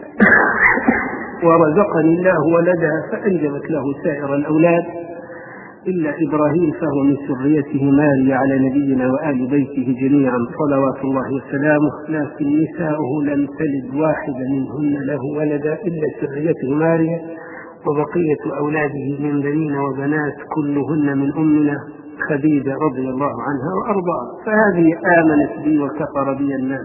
ورزقني الله ولدها فأنجبت له سائر الأولاد إلا إبراهيم فهو من سريته ماريا على نبينا وآل بيته جميعا صلوات الله وسلامه، لكن نساؤه لم تلد واحدة منهن له ولدا إلا سريته ماريا، وبقية أولاده من بنين وبنات كلهن من أمنا خديجة رضي الله عنها وأرضاها. فهذه آمنت بي وكفر بي الناس،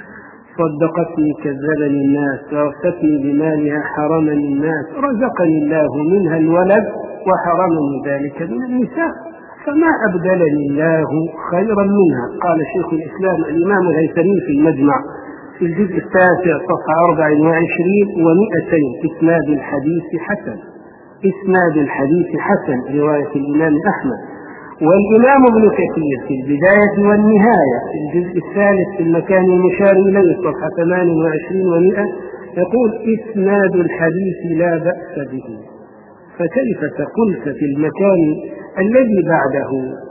صدقتني كذبني الناس، ووفتني بمالها حرمني الناس، رزقني الله منها الولد وحرمني ذلك من النساء، فما أبدلني الله خيرا منها. قال شيخ الإسلام الإمام الهيثمي في المجمع في الجزء التاسع صفحة أربع وعشرين ومئتين إسناد الحديث حسن، إسناد الحديث حسن رواية الإمام أحمد. والإمام ابن كثير في البداية والنهاية في الجزء الثالث في المكان المشار إليه صفحة ثمان وعشرين ومئة يقول إسناد الحديث لا بأس به. فكيف تقلت في المكان الذي بعده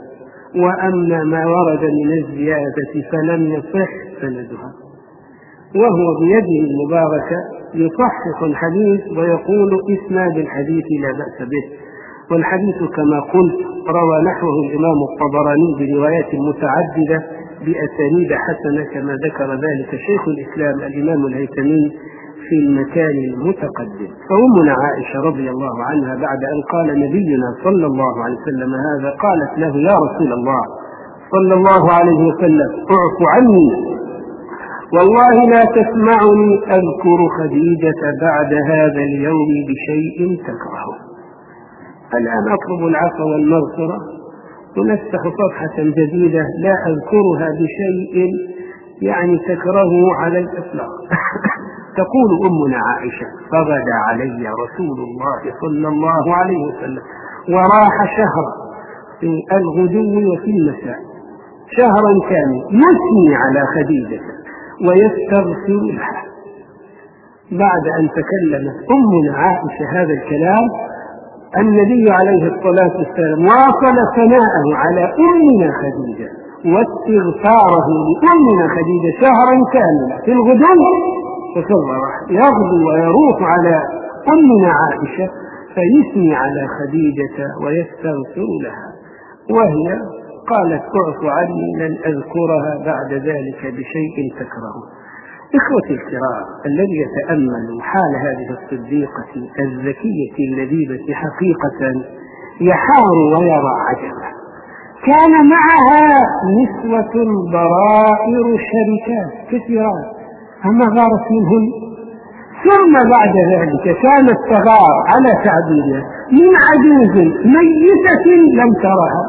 وأما ما ورد من الزيادة فلم يصح سندها، وهو بيده المباركة يصحح الحديث ويقول إسناد الحديث لا بأس به. والحديث كما قلت روى نحوه الإمام الطبراني بروايات متعددة بأسانيد حسنة كما ذكر ذلك شيخ الإسلام الإمام الهيثمي في المكان المتقدم. فأمنا عائشة رضي الله عنها بعد أن قال نبينا صلى الله عليه وسلم هذا قالت له يا رسول الله صلى الله عليه وسلم اعف عني، والله لا تسمعني أذكر خديجة بعد هذا اليوم بشيء تكرهه. الآن أطلب العفو والمغفرة ونفتح صفحة جديدة لا أذكرها بشيء يعني تكرهه على الإطلاق. تقول أمنا عائشة فغدا علي رسول الله صلى الله عليه وسلم وراح شهرا في الغدو وفي المساء، شهرا كامل يثني على خديجة ويستغفر لها. بعد أن تكلمت أمنا عائشة هذا الكلام النبي عليه الصلاة والسلام واصل ثناءه على أمنا خديجة واستغفاره لأمنا خديجة شهرا كاملا في الغدو وفي الرواح، يغدو ويروح على أمنا عائشة فيثني على خديجة ويستغفر لها، وهي قالت اعف عني لن أذكرها بعد ذلك بشيء تكرهه. إخوتي الكرام، الذي يتأمل حال هذه الصديقة الذكية اللذيذة حقيقة يحار ويرى عجبا. كان معها نسوة ضرائر شركات كثيرات، أما غارت منهن ثم بعد ذلك كانت تغار على تعبيرها من عجوز ميتة لم ترها،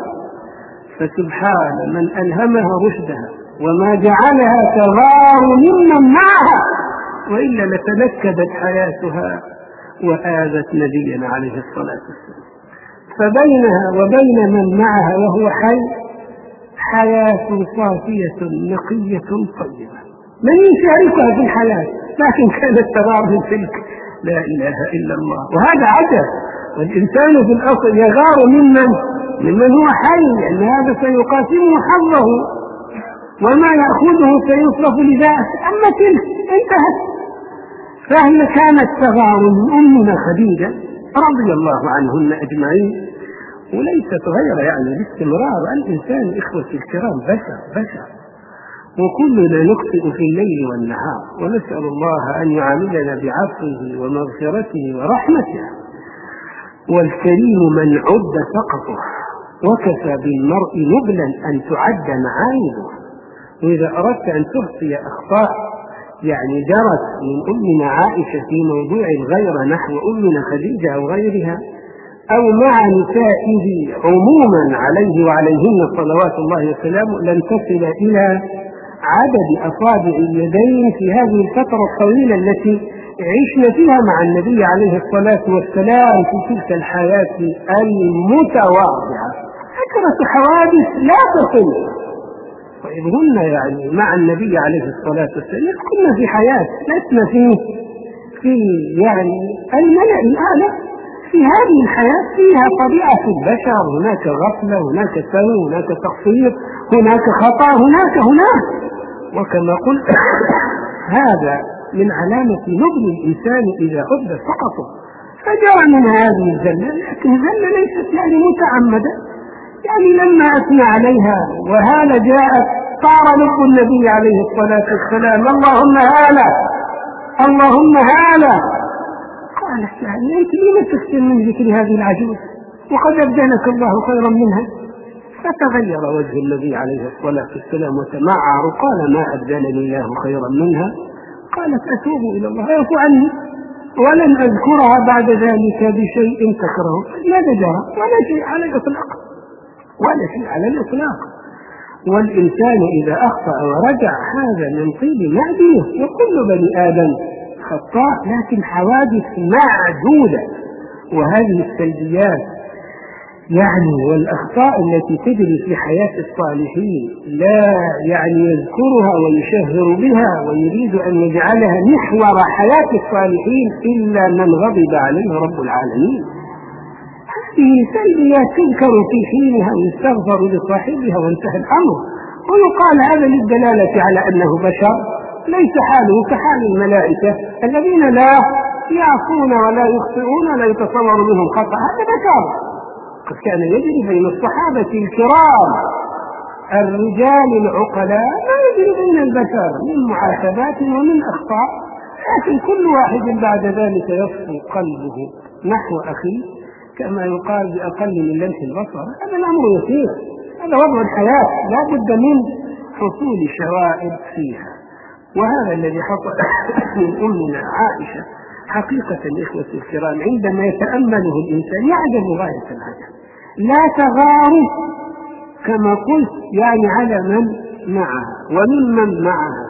فسبحان من ألهمها رشدها وما جعلها تغار ممن معها، وإلا لتنكدت حياتها وآذت نبينا عليه الصلاة والسلام. فبينها وبين من معها وهو حي حياة صافية نقية طيبة، من يشاركها في الحياة، لكن كانت تغار من تلك لا إله إلا الله. وهذا عجب، والإنسان في الأصل يغار ممن ممن هو حي، لأن هذا سيقاسمه حظه وما يأخذه سيصرف لذاته، أما تلك انتهت. فهي كانت تغار من أمنا خديجة رضي الله عنهن أجمعين، وليست غير يعني باستمرار. الإنسان إخوة الكرام بشر بشر، وكلنا نخطئ في الليل والنهار، ونسأل الله أن يعاملنا بعفوه ومغفرته ورحمته. والكريم من عد سقطه، وكفى بالمرء نبلا أن تعد معايبه. وإذا أردت أن تحصي أخطاء يعني جرت من أمنا عائشة في موضوع الغيرة نحو أمنا خديجة أو غيرها، أو مع نسائه عموما عليه وعليهن صلوات الله وسلامه، لن تصل إلى عدد أصابع اليدين في هذه الفترة الطويلة التي عشنا فيها مع النبي عليه الصلاة والسلام في تلك الحياة المتواضعة. فكرة حوادث لا تصل، وإذ هن يعني مع النبي عليه الصلاة والسلام كنا في حياة لسنا فيه في يعني الملأ الأعلى. في هذه الحياة فيها طبيعة البشر، هناك غفلة، هناك سهو، هناك تقصير، هناك خطأ، هناك هناك وكما قلت هذا من علامة نبل الإنسان إذا عد سقطه. فجرى من هذه الزلة، لكن الزلة ليست يعني متعمدة، يعني لما أثنى عليها وهالة جاءت طار لب النبي عليه الصلاة والسلام اللهم هالة اللهم هالة. قالت يعني أنت لما تكثر من ذكر هذه العجوز وقد أبدلك الله خيرا منها؟ فتغير وجه النبي عليه الصلاة والسلام وتمعر، قال ما أبدلني الله خيرا منها. قالت أتوب إلى الله يعفو عني ولن أذكرها بعد ذلك بشيء تكره. ماذا جرى؟ ولا شيء على الإطلاق، ولا شيء على الإطلاق. والإنسان إذا أخطأ ورجع هذا من طيب معديه، وكل بني آدم خطاء، لكن حوادث معدودة. وهذه السلبيات يعني والأخطاء التي تجري في حياة الصالحين لا يعني يذكرها ويشهر بها ويريد أن يجعلها محور حياة الصالحين إلا من غضب عليه رب العالمين. هذه سلبيات تذكر في حينها ويستغفر لصاحبها وانتهى الأمر، ويقال هذا للدلالة على أنه بشر ليس حاله كحال الملائكة الذين لا يعصون ولا يخطئون ولا يتصور منهم خطأ. هذا بشر قد كان يجري بين الصحابة الكرام الرجال العقلاء ما يجري بين البشر من معاتبات ومن أخطاء، لكن كل واحد بعد ذلك يصفو قلبه نحو أخيه كما يقال بأقل من لمح البصر. هذا الأمر يسير، هذا وضع الحياة لا بد من حصول شوائب فيها. وهذا الذي حصل من أمنا عائشة حقيقة الإخوة الكرام عندما يتأمله الإنسان يعجب غاية العجب. لا تغار كما قلت يعني على من معها وممن معها،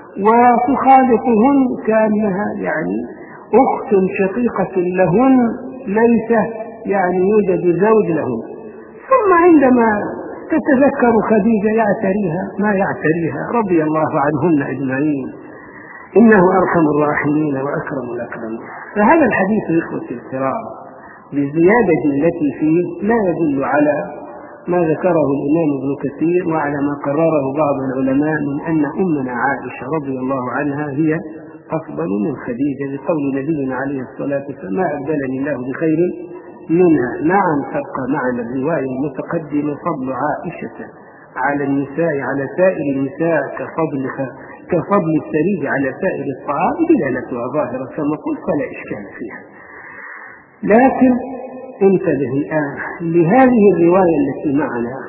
وتخالطهن كأنها يعني أخت شقيقة لهن ليس يعني يوجد زوج لهن. ثم عندما تتذكر خديجة يعتريها ما يعتريها رضي الله عنهن أجمعين، إنه أرحم الراحمين وأكرم الأكرمين. فهذا الحديث إخوتي الكرام بالزيادة التي فيه لا يدل على ما ذكره الإمام ابن كثير وعلى ما قرره بعض العلماء من أن أمنا عائشة رضي الله عنها هي أفضل من خديجة، لقول نبينا عليه الصلاة والسلام ما أبدلني الله بخير منها. نعم تبقى معنا الرواية المتقدمة فضل عائشة على النساء على سائر النساء كفضلها كفضل الثريد على سائر الطعام دلالتها ظاهرة كما قلت فلا إشكال فيها. لكن انتبه الآن لهذه الرواية التي معنا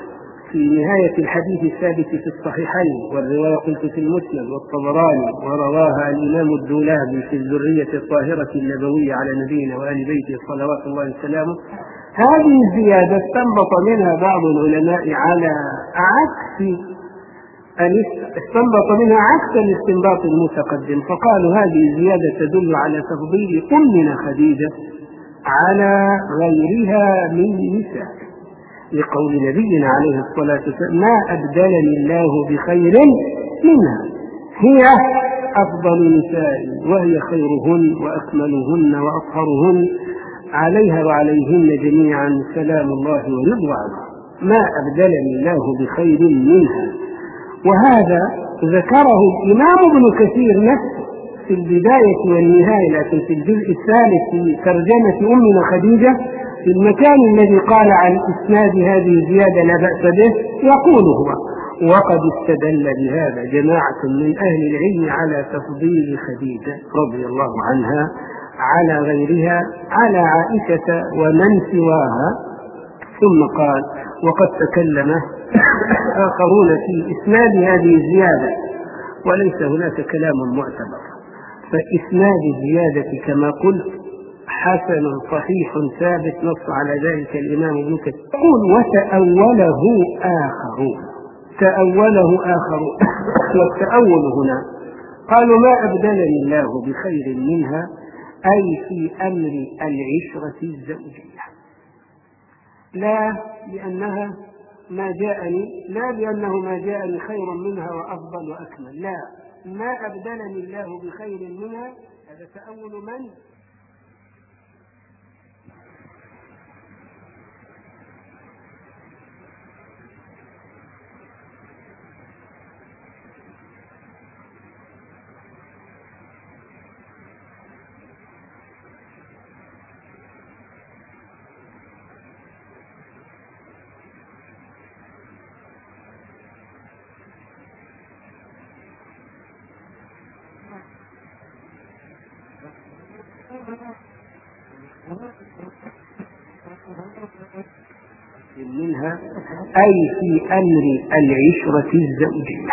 في نهاية الحديث الثابت في الصحيحين، والرواية قلت في المسند والطبراني، ورواها الإمام الدولابي في الذرية الطاهرة النبوية على نبينا وآل بيته صلوات الله وسلامه. هذه الزيادة استنبط منها بعض العلماء على عكس استنبط منها عكس الاستنباط المتقدم، فقالوا هذه الزيادة تدل على تفضيل أمنا خديجة على غيرها من نساء، لقول نبينا عليه الصلاة والسلام: ما أبدلني الله بخير منها، هي أفضل نسائي وهي خيرهن وأكملهن وأطهرهن، عليها وعليهن جميعا سلام الله ورضوانه، ما أبدلني الله بخير منها. وهذا ذكره الإمام ابن كثير نفسه في البداية والنهاية، لكن في الجزء الثالث في ترجمة أمنا خديجة في المكان الذي قال عن إسناد هذه الزيادة لا بأس به يقول هو: وقد استدل بهذا جماعة من أهل العلم على تفضيل خديجة رضي الله عنها على غيرها، على عائشة ومن سواها. ثم قال: وقد تكلم آخرون في إسناد هذه الزيادة وليس هناك كلام معتبر، فإسناد الزيادة كما قلت حسن صحيح ثابت، نص على ذلك الإمام ابن كثير. يقول: وتأوله آخرون، تأوله آخرون والتأول هنا قالوا: ما أبدلني الله بخير منها، أي في أمر العشرة الزوجية، لا لأنها ما جاءني لا لأنه ما جاءني خير منها وأفضل وأكمل، لا، ما أبدلني الله بخير منها، هذا تأول من؟ منها أي في أمر العشرة الزوجية،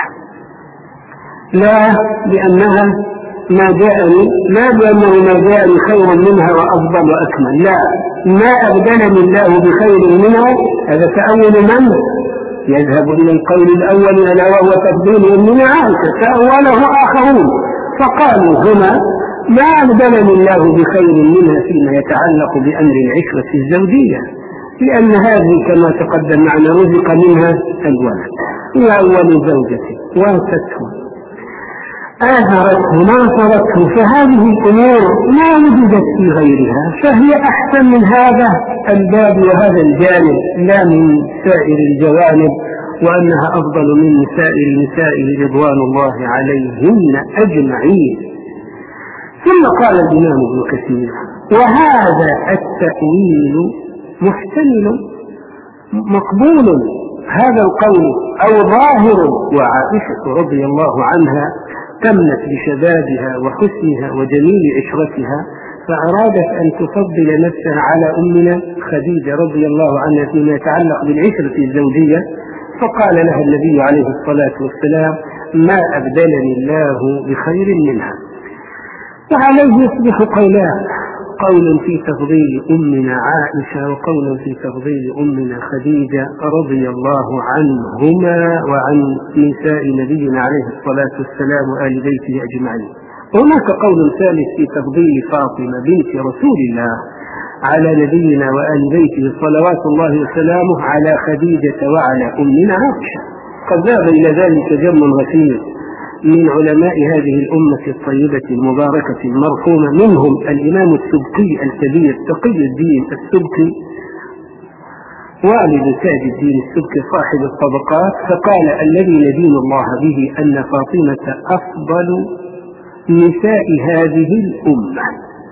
لا لأنها ما جاءني لا لأنه ما جاءني خير منها وأفضل وأكمل، لا، ما أبدلني الله بخير منها، هذا تأول من يذهب إلى القول الأول ألا وهو تفضيل أمنا عائشة، تأوله آخرون فقالوا هنا: ما أبدلني الله بخير منها فيما يتعلق بأمر العشرة الزوجية، لأن هذه كما تقدم معنا رزق منها الولد، هي أول زوجة واتته آثرته ناصرته، فهذه الأمور ما وجدت في غيرها، فهي أحسن من هذا الباب وهذا الجانب لا من سائر الجوانب، وأنها أفضل من سائر نسائه رضوان الله عليهن أجمعين. ثم قال الإمام ابن كثير: وهذا التأويل محتمل مقبول، هذا القول أو ظاهر. وعائشة رضي الله عنها تمت بشبابها وحسنها وجميل عشرتها، فأرادت أن تفضل نفسها على أمنا خديجة رضي الله عنها فيما يتعلق بالعشرة الزوجية، فقال لها النبي عليه الصلاة والسلام: ما أبدلني الله بخير منها. وعليه يصبح قولان: قول في تفضيل أمنا عائشة، وقول في تفضيل أمنا خديجة رضي الله عنهما وعن نساء نبينا عليه الصلاة والسلام وآل بيته أجمعين. هناك قول ثالث في تفضيل فاطمة بنت رسول الله على نبينا وآل بيته صلوات الله وسلامه على خديجة وعلى أمنا عائشة. قد ذهب إلى ذلك جمع غفير من علماء هذه الأمة الطيبة المباركة المرحومة، منهم الإمام السبكي الكبير تقي الدين السبكي والد تاج الدين السبكي صاحب الطبقات، فقال: الذي ندين الله به أن فاطمة أفضل نساء هذه الأمة،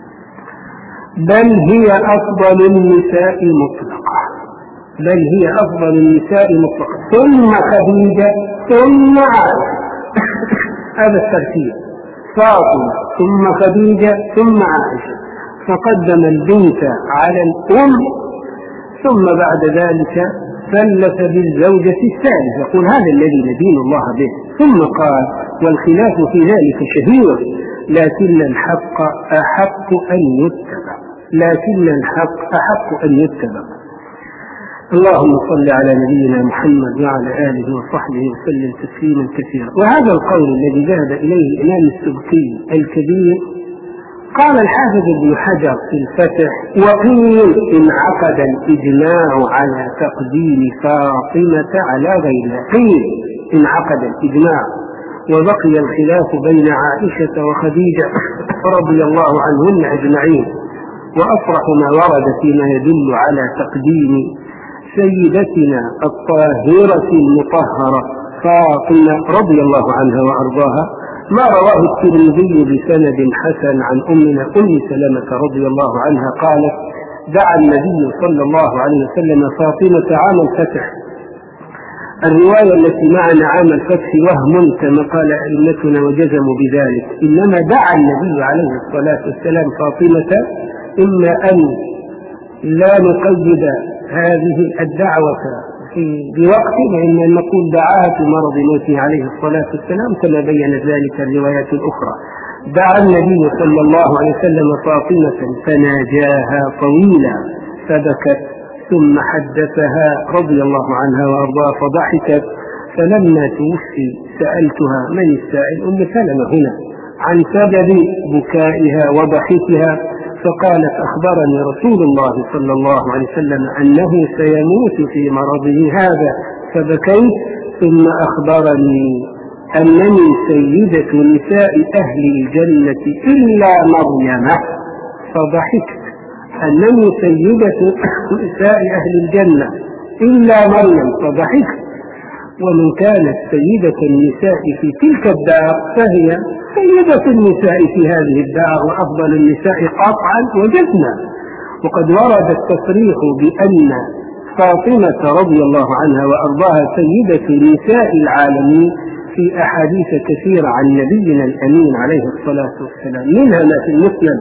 بل هي أفضل النساء مطلقة، بل هي أفضل النساء مطلقة، ثم خديجة ثم عائشة. هذا الترتيب: فاطمة ثم خديجة ثم عائشة، فقدم البنت على الأم، ثم بعد ذلك ثلث بالزوجة الثالثة، يقول هذا الذي ندين الله به. ثم قال والخلاف في ذلك شهير لكن الحق أحق أن يتبع، لكن الحق أحق أن يتبع. اللهم صل على نبينا محمد وعلى آله وصحبه وسلم تسليما كثيرا. وهذا القول الذي ذهب إليه الإمام السبكي الكبير قال الحافظ ابن حجر في الفتح وقيل انعقد الإجماع على تقديم فاطمة على غيرها، قيل انعقد الإجماع وبقي الخلاف بين عائشة وخديجة رضي الله عنهن أجمعين، وأصرح ما ورد فيما يدل على تقديم سيدتنا الطاهرة المطهرة فاطمة رضي الله عنها وأرضاها ما رواه الترمذي بسند حسن عن أمنا أم سلمة رضي الله عنها قالت دعا النبي صلى الله عليه وسلم فاطمة عام الفتح. الرواية التي معنا عام الفتح وهم كما قال أئمتنا وجزموا بذلك، إنما دعا النبي عليه الصلاة والسلام فاطمة، إما أن لا نقيد هذه الدعوة في بوقت وإن نقول دعاها في مرض موته عليه الصلاة والسلام كما بيّنت ذلك الروايات الأخرى. دعا النبي صلى الله عليه وسلم فاطمة فناجاها طويلا فبكت ثم حدثها رضي الله عنها وأرضاها فضحكت، فلما توفي سألتها من السائل؟ أم سلمة هنا عن سبب بكائها وضحكها، فقالت أخبرني رسول الله صلى الله عليه وسلم أنه سيموت في مرضه هذا فبكيت، ثم أخبرني أنني سيدة نساء أهل الجنة إلا مريم فضحكت، أنني سيدة نساء أهل الجنة إلا مريم فضحكت، ومن كانت سيدة النساء في تلك الدار فهي سيدة النساء في هذه الدار وأفضل النساء قطعا وجزما. وقد ورد التصريح بأن فاطمة رضي الله عنها وأرضاها سيدة نساء العالمين في أحاديث كثيرة عن نبينا الأمين عليه الصلاة والسلام، منها ما في المسند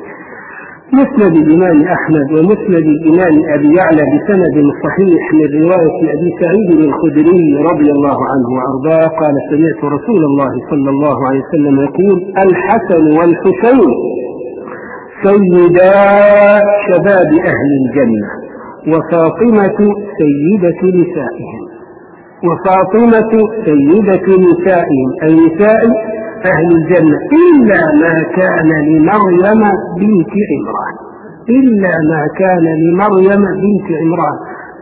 مسند الإمام أحمد ومسند الإمام أبي يعلى بسند صحيح من رواية أبي سعيد الخدري رضي الله عنه وأرضاه قال سمعت رسول الله صلى الله عليه وسلم يقول الحسن والحسين سيدا شباب أهل الجنة وفاطمة سيدة نسائهم، وفاطمة سيدة نسائهم أي نساء أهل الجنة إلا ما كان لمريم بنت عمران، إلا ما كان لمريم بنت عمران.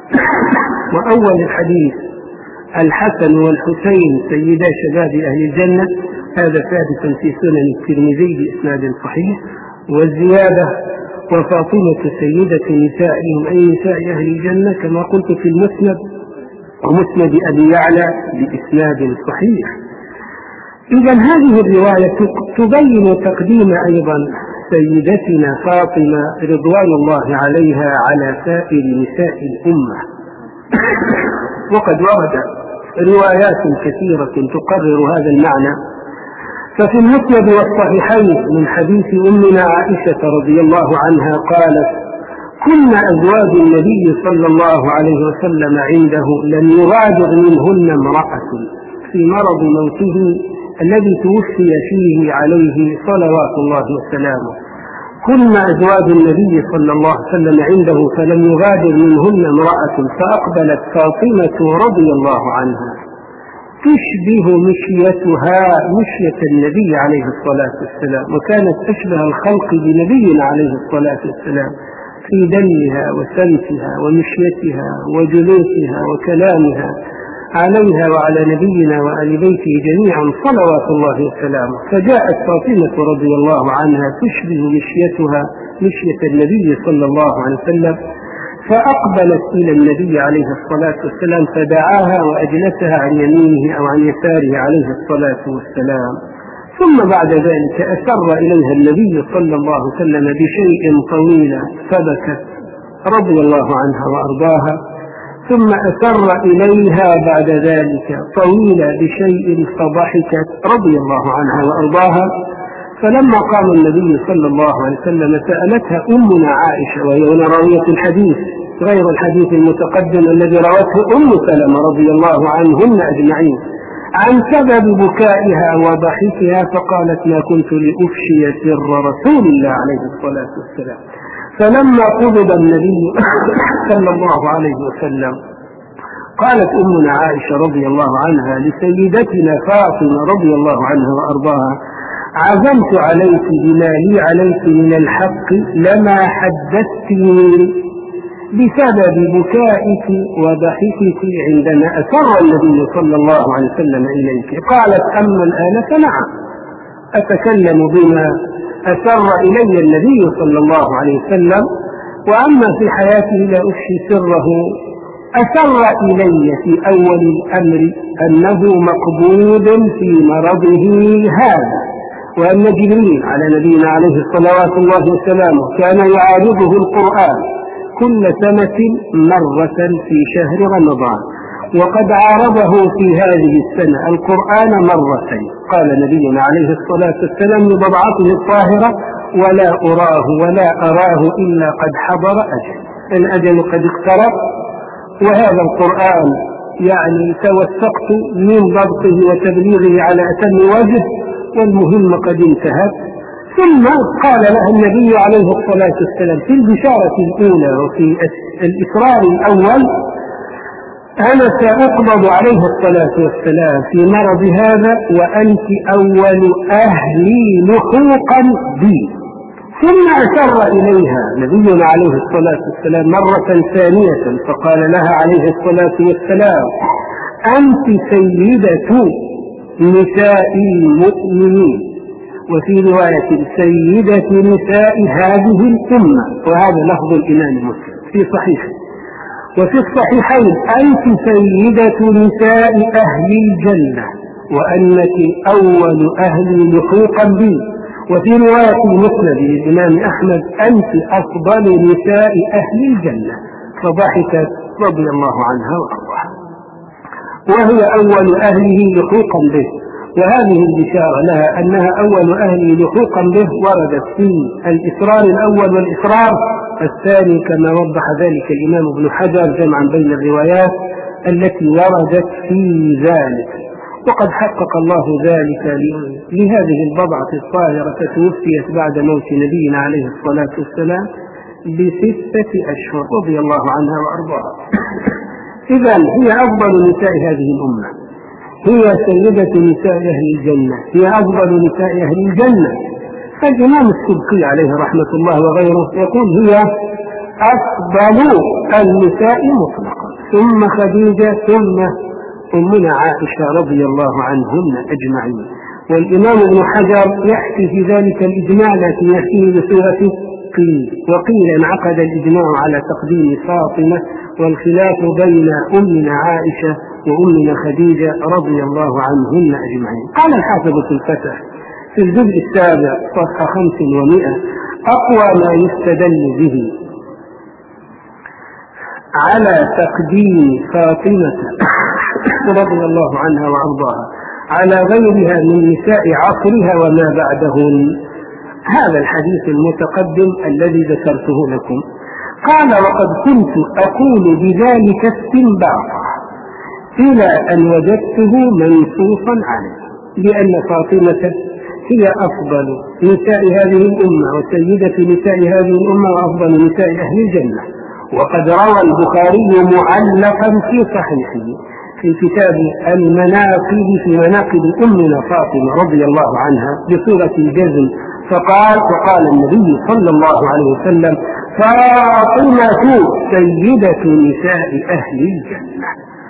وأول الحديث الحسن والحسين سيدا شباب أهل الجنة هذا ثابت في سنن الترمذي بإسناد صحيح، والزيادة وفاطمة سيدة نسائهم أي نساء أهل الجنة كما قلت في المسند ومسند أبي يعلى بإسناد صحيح. إذا هذه الرواية تبين تقديم أيضا سيدتنا فاطمة رضوان الله عليها على سائر نساء الأمة. وقد ورد روايات كثيرة تقرر هذا المعنى، ففي المسند والصحيحين من حديث أمنا عائشة رضي الله عنها قالت كنا أزواج النبي صلى الله عليه وسلم عنده لم يغادر منهن امرأة في مرض موته الذي توفي فيه عليه صلوات الله وسلامه، كنا أزواج النبي صلى الله عليه وسلم عنده فلم يغادر منهن امرأة، فأقبلت فاطمة رضي الله عنها تشبه مشيتها مشية النبي عليه الصلاة والسلام، وكانت أشبه الخلق بنبينا عليه الصلاة والسلام في دمها وسمتها ومشيتها وجلوسها وكلامها عليها وعلى نبينا وآل بيته جميعا صلوات الله وسلامه. فجاءت فاطمة رضي الله عنها تشبه مشيتها مشية النبي صلى الله عليه وسلم، فأقبلت إلى النبي عليه الصلاة والسلام فدعاها وأجلسها عن يمينه أو عن يساره عليه الصلاة والسلام، ثم بعد ذلك أسر إليها النبي صلى الله عليه وسلم بشيء طويل فبكت رضي الله عنها وأرضاها، ثم أسر إليها بعد ذلك طويلة بشيء فضحكت رضي الله عنها وأرضاها. فلما قام النبي صلى الله عليه وسلم سألتها أمنا عائشة وهي راوية الحديث غير الحديث المتقدم الذي روته أم سلمة رضي الله عنهن أجمعين عن سبب بكائها وضحكها، فقالت: ما كنت لأفشي سر رسول الله عليه الصلاة والسلام. فلما قبض النبي صلى الله عليه وسلم قالت أمنا عائشة رضي الله عنها لسيدتنا فاطمة رضي الله عنها وأرضاها: عزمت عليك بما لي عليك من الحق لما حدثتني بسبب بكائك وضحكك عندما أسر النبي صلى الله عليه وسلم إليك. قالت: أما الآن فنعم، أتكلم بما أسر إلي النبي صلى الله عليه وسلم، وأما في حياته لا أفشي سره. أسر إلي في أول الأمر أنه مقبوض في مرضه هذا، وأن جبريل على نبينا عليه الصلاة الله وسلامه كان يعارضه القرآن كل سنة مرة في شهر رمضان، وقد عارضه في هذه السنة القرآن مرتين. قال نبينا عليه الصلاة والسلام لبضعته الطاهرة: ولا أراه ولا أراه إلا قد حضر أجل، الأجل قد اقترب، وهذا القرآن يعني توثقت من ضبطه وتبليغه على أتم وجه، والمهمة قد انتهت. ثم قال لها النبي عليه الصلاة والسلام في البشارة الأولى وفي الإسرار الأول: أنا سأقبض عليه الصلاة والسلام في مرض هذا، وأنت أول أهلي لحوقا بي. ثم أسر إليها نبينا عليه الصلاة والسلام مرة ثانية فقال لها عليه الصلاة والسلام: أنت سيدة نساء المؤمنين، وفي رواية سيدة نساء هذه الأمة، وهذا لفظ الإمام مسلم في صحيحه. وفي الصحيحين: أنت سيدة نساء أهل الجنة، وأنك أول أهل لحوقا بي. وفي رواية مسند للإمام أحمد: أنت أفضل نساء أهل الجنة. فضحكت رضي الله عنها وأرضاها، وهي أول أهله لحوقا به. وهذه البشارة لها أنها أول أهله لحوقا به وردت في الإسرار الأول والإسرار الثاني، كما وضح ذلك الإمام ابن حجر جمعا بين الروايات التي وردت في ذلك. وقد حقق الله ذلك لهذه البضعة الطاهرة، توفيت بعد موت نبينا عليه الصلاة والسلام بستة أشهر رضي الله عنها وأرضاها. إذن هي أفضل نساء هذه الأمة، هي سيدة نساء أهل الجنة، هي أفضل نساء أهل الجنة. فالإمام السبكي عليه رحمة الله وغيره يقول: هي أفضل النساء مطلقا، ثم خديجة، ثم أمنا عائشة رضي الله عنهن أجمعين. والإمام ابن حجر يحكي في ذلك الإجماع التي يحكيه بصيغة قيل، وقيل انعقد الإجماع على تقديم فاطمة، والخلاف بين أمنا عائشة وأمنا خديجة رضي الله عنهن أجمعين. قال الحافظ في الفتح في الجزء السابع صفحة خمس ومئة: أقوى ما يستدل به على تقديم فاطمة رضي الله عنها وأرضاها على غيرها من نساء عصرها وما بعدهن هذا الحديث المتقدم الذي ذكرته لكم. قال: وقد كنت أقول بذلك استنباطا إلى أن وجدته منصوصا عليه، لأن فاطمة هي أفضل نساء هذه الأمة وسيدة نساء هذه الأمة وأفضل نساء أهل الجنة. وقد روى البخاري معلقا في صحيحه في كتاب المناقب في مناقب أمنا فاطمة رضي الله عنها بصيغة الجزم، فقال: وقال النبي صلى الله عليه وسلم: فاطمة سيدة نساء أهل الجنة،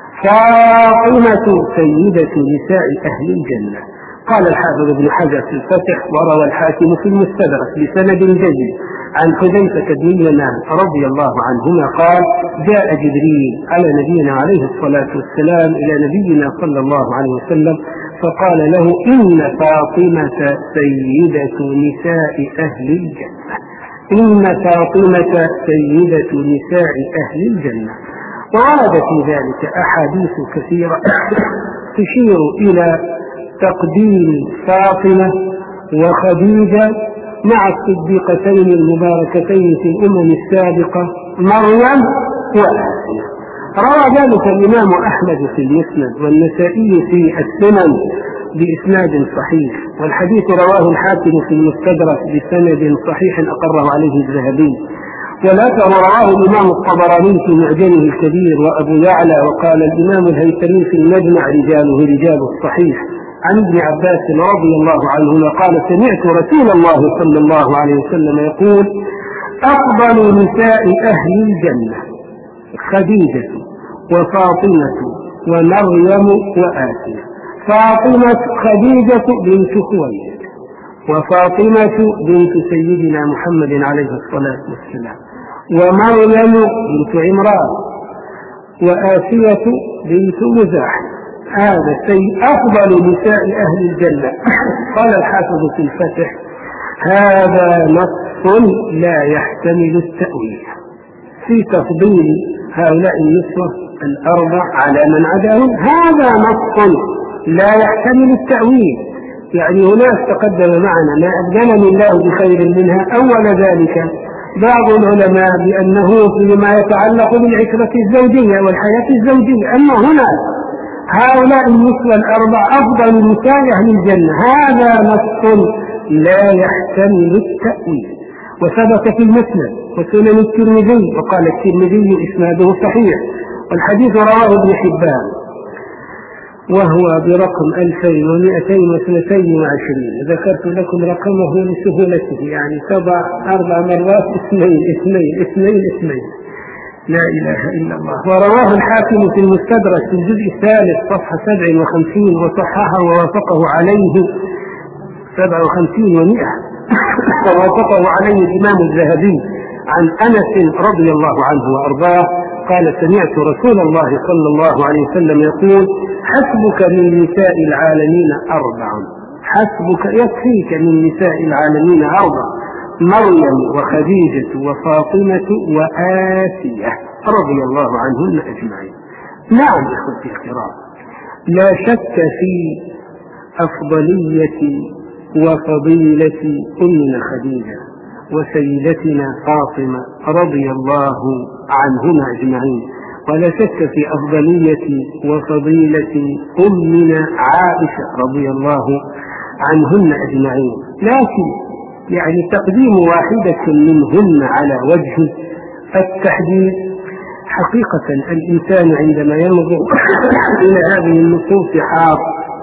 فاطمة سيدة نساء أهل الجنة. قال الحافظ ابن حجر في الفتح: وروى الحاكم في المستدرك بسند جيد عن حذيفة بن اليمان رضي الله عنهما قال: جاء جبريل على نبينا عليه الصلاة والسلام إلى نبينا صلى الله عليه وسلم فقال له: إن فاطمة سيدة نساء أهل الجنة، إن فاطمة سيدة نساء أهل الجنة. وورد في ذلك أحاديث كثيرة تشير إلى تقديم فاطمة وخديجة مع الصديقتين المباركتين في الأمم السابقة مريم وآسية. روى ذلك الإمام أحمد في المسند والنسائي في السنن بإسناد صحيح، والحديث رواه الحاكم في المستدرك بسند صحيح أقره عليه الذهبي، والأثر رواه الإمام الطبراني في معجمه الكبير وأبو يعلى، وقال الإمام الهيثمي في المجمع رجاله رجال الصحيح عن ابن عباس رضي الله عنهما قال سمعت رسول الله صلى الله عليه وسلم يقول أفضل نساء أهل الجنة خديجة وفاطمة ومريم وآسية. فاطمة خديجة بنت خويلد، وفاطمة بنت سيدنا محمد عليه الصلاة والسلام، ومريم بنت عمران، وآسية بنت مزاحم. هذا سيد أفضل نساء أهل الجنة. قال الحافظ في الفتح هذا نص لا يحتمل التأويل في تفضيل هؤلاء النسوة الأربع على من عداهم، هذا نص لا يحتمل التأويل. يعني هناك تقدم معنا ما أبدلني الله بخير منها. أول ذلك بعض العلماء بأنه فيما يتعلق بالعشرة الزوجية والحياة الزوجية، أما هنا هؤلاء النسوة الأربع أفضل نساء أهل الجنة، هذا نص لا يحتمل التأويل. وثبت في المسند وسنن الترمذي، وقال الترمذي إسناده صحيح، والحديث رواه ابن حبان وهو برقم ألفين ومئتين واثنتين وعشرين. ذكرت لكم رقمه لسهولته، يعني تضع أربع مرات اثنين اثنين اثنين اثنين، لا إله إلا الله. ورواه الحاكم في المستدرك في الجزء الثالث صفحة سبع وخمسين، وصححه ووافقه عليه سبع وخمسين ومئة ووافقه عليه الإمام الذهبي عن أنس رضي الله عنه وأرضاه قال سمعت رسول الله صلى الله عليه وسلم يقول حسبك من نساء العالمين أربع، حسبك يكفيك من نساء العالمين أربع، مريم وخديجة وفاطمة وآسية رضي الله عنهن أجمعين. نعم إخوتي الكرام، لا شك في أفضلية وفضيلة أمنا خديجة وسيدتنا فاطمة رضي الله عنهما أجمعين، ولا شك في أفضلية وفضيلة أمنا عائشة رضي الله عنهن أجمعين. لكن يعني تقديم واحدة منهن على وجه التحديد، حقيقة الإنسان عندما ينظر إلى هذه النصوص حار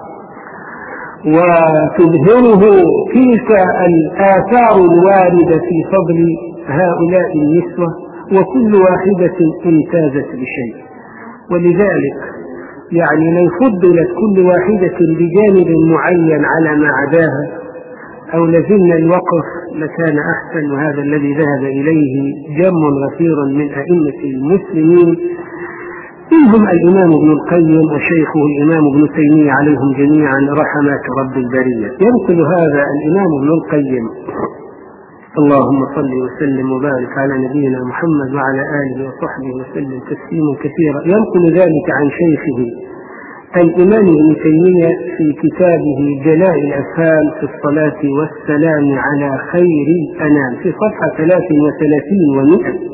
وتظهره تلك الآثار الواردة في فضل هؤلاء النسوة، وكل واحدة امتازت بشيء. ولذلك يعني لو فضلت كل واحدة بجانب معين على ما عداها أو لزمنا الوقف لكان أحسن، وهذا الذي ذهب إليه جم غفير من أئمة المسلمين، منهم الإمام ابن القيم وشيخه الإمام ابن تيمية عليهم جميعا رحمات رب البرية. ينقل هذا الإمام ابن القيم اللهم صل وسلم وبارك على نبينا محمد وعلى آله وصحبه وسلم تسليما كثيرا، ينقل ذلك عن شيخه الإمام ابن تيمية في كتابه جلاء الأفهام في الصلاة والسلام على خير الأنام في صفحة ثلاث وثلاثين ومئة،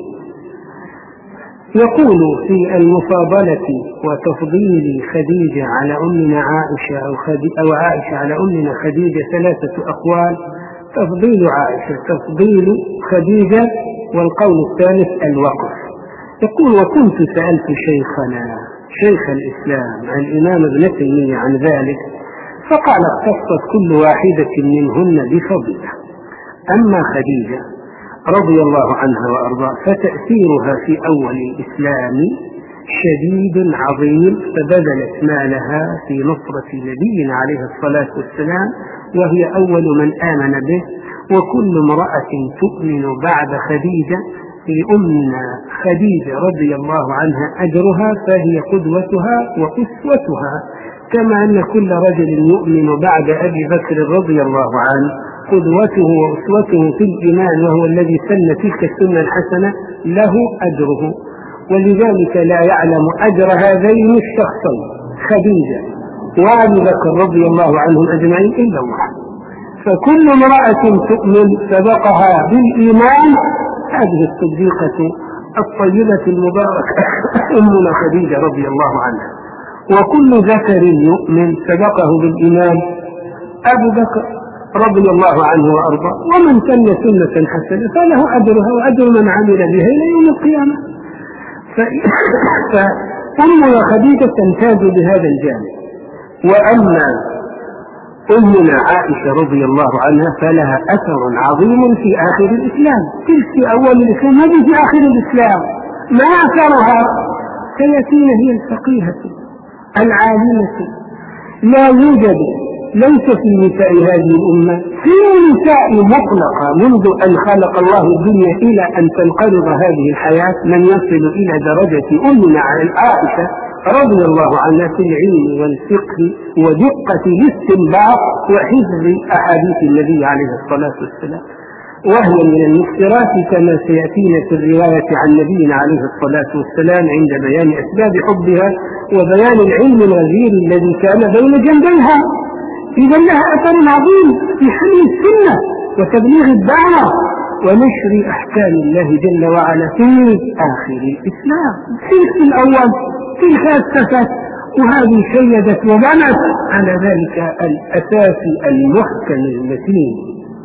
يقول في المفاضلة وتفضيل خديجة على أمنا عائشة أو, أو عائشة على أمنا خديجة ثلاثة أقوال: تفضيل عائشة، تفضيل خديجة، والقول الثالث الوقف. يقول: وكنت سألت شيخنا شيخ الإسلام الإمام ابن تيمية عن ذلك، فقال: اختصت كل واحدة منهن بفضلها، أما خديجة رضي الله عنها وأرضاها فتأثيرها في أول الإسلام شديد عظيم، فبذلت مالها في نصرة نبينا عليه الصلاة والسلام، وهي أول من آمن به. وكل امرأة تؤمن بعد خديجة لأمنا خديجة رضي الله عنها أجرها، فهي قدوتها وأسوتها، كما أن كل رجل يؤمن بعد أبي بكر رضي الله عنه قدوته وأسوته في الإيمان، وهو الذي سن تلك السنة الحسنة، له أجره. ولذلك لا يعلم أجر هذين الشخصين خديجة وأبي بكر رضي الله عنهم أجمعين إلا الله. فكل امرأة تؤمن سبقها بالإيمان هذه الصديقة الطيبة المباركة أمنا خديجة رضي الله عنها. وكل ذكر يؤمن سبقه بالإيمان أبو بكر رضي الله عنه وأرضاه، ومن سن سنة حسنة فله أجرها وأجر من عمل بها إلى يوم القيامة. فأمنا خديجة تمتاز بهذا الجانب. وأما أمنا عائشة رضي الله عنها فلها أثر عظيم في آخر الإسلام. تلك في أول الإسلام، هذه في آخر الإسلام. ما أثرها؟ سيأتينا هي الفقيهة العالمة. لا يوجد ليس في نساء هذه الأمة في نساء مطلقة منذ أن خلق الله الدنيا إلى أن تنقرض هذه الحياة من يصل إلى درجة أمنا عائشة رضي الله عنها في العلم والفقه ودقة الاستنباط وحفظ أحاديث النبي عليه الصلاة والسلام، وهي من المكثرات كما سيأتينا في الرواية عن نبينا عليه الصلاة والسلام عند بيان أسباب حبها وبيان العلم الغزير الذي كان بين جنبيها. إذا لها أثر عظيم في حمل السنة وتبليغ الدعوة ونشر أحكام الله جل وعلا في آخر الإسلام. في الأول تلك السفت، وهذه شيدت وبنت على ذلك الأساس المحكم المتين.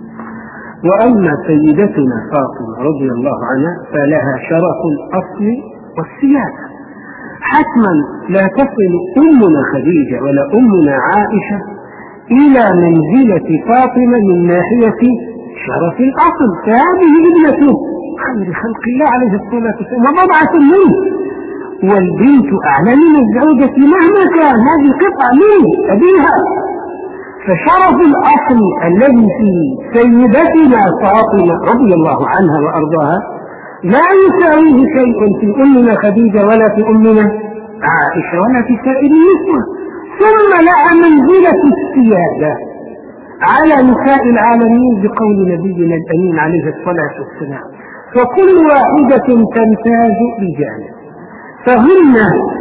وأما سيدتنا فاطمة رضي الله عنها فلها شرف الأصل والسيادة. حتما لا تصل أمنا خديجة ولا أمنا عائشة إلى منزلة فاطمة من ناحية شرف الأصل، فهذه ابنة خير خلق الله عليه الصلاة والسلام وبضعة منه، والبنت أعلى من الزوجة مهما كان، هذه قطعة من أبيها. فشرف الأصل الذي في سيدتنا فاطمة رضي الله عنها وأرضاها لا يساويه شيء في أمنا خديجة ولا في أمنا عائشة ولا في سائر النسوة. ثم لها منزلة السيادة على نساء العالمين بقول نبينا الأمين عليه الصلاة والسلام: فكل واحدة تمتاز بجانب، فهن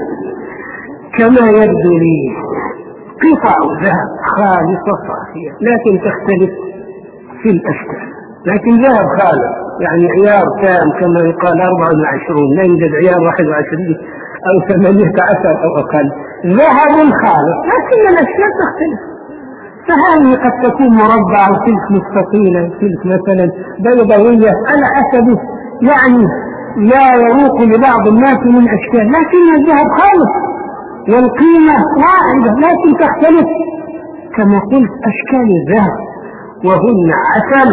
كما يبدو لي قطع ذهب خالصة صافية، لكن تختلف في الأشكال، لكن ذهب خالص يعني عيار تام كما يقال أربعة وعشرون، لا يوجد عيار واحد وعشرين أو ثمانية عشر أو أقل، ذهب خالص، لكن الأشياء تختلف. فهذه قد تكون مربعة وتلك مستطيلة وتلك مثلا بيضاوية على حسب يعني لا يروق لبعض الناس من أشكال، لكن الذهب خالص والقيمة واحدة لكن تختلف كما قلت أشكال الذهب، وهن عسل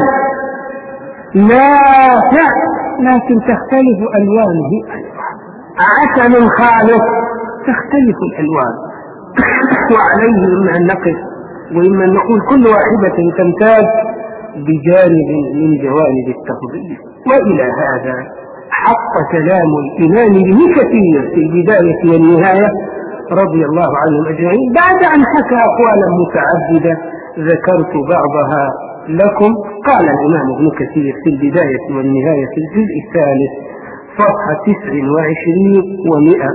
نافع لكن تختلف ألوانه. عسل خالص تختلف الألوان. وعليه إما أن نقف وإما أن نقول كل واحدة تمتاز بجانب من جوانب التفضيل. وإلى هذا حق كلام الإمام ابن كثير في البداية والنهاية رضي الله عنهم أجمعين، بعد أن حكى أقوالا متعددة ذكرت بعضها لكم. قال الإمام ابن كثير في البداية والنهاية في الجزء الثالث صفحة تسع وعشرين ومئة،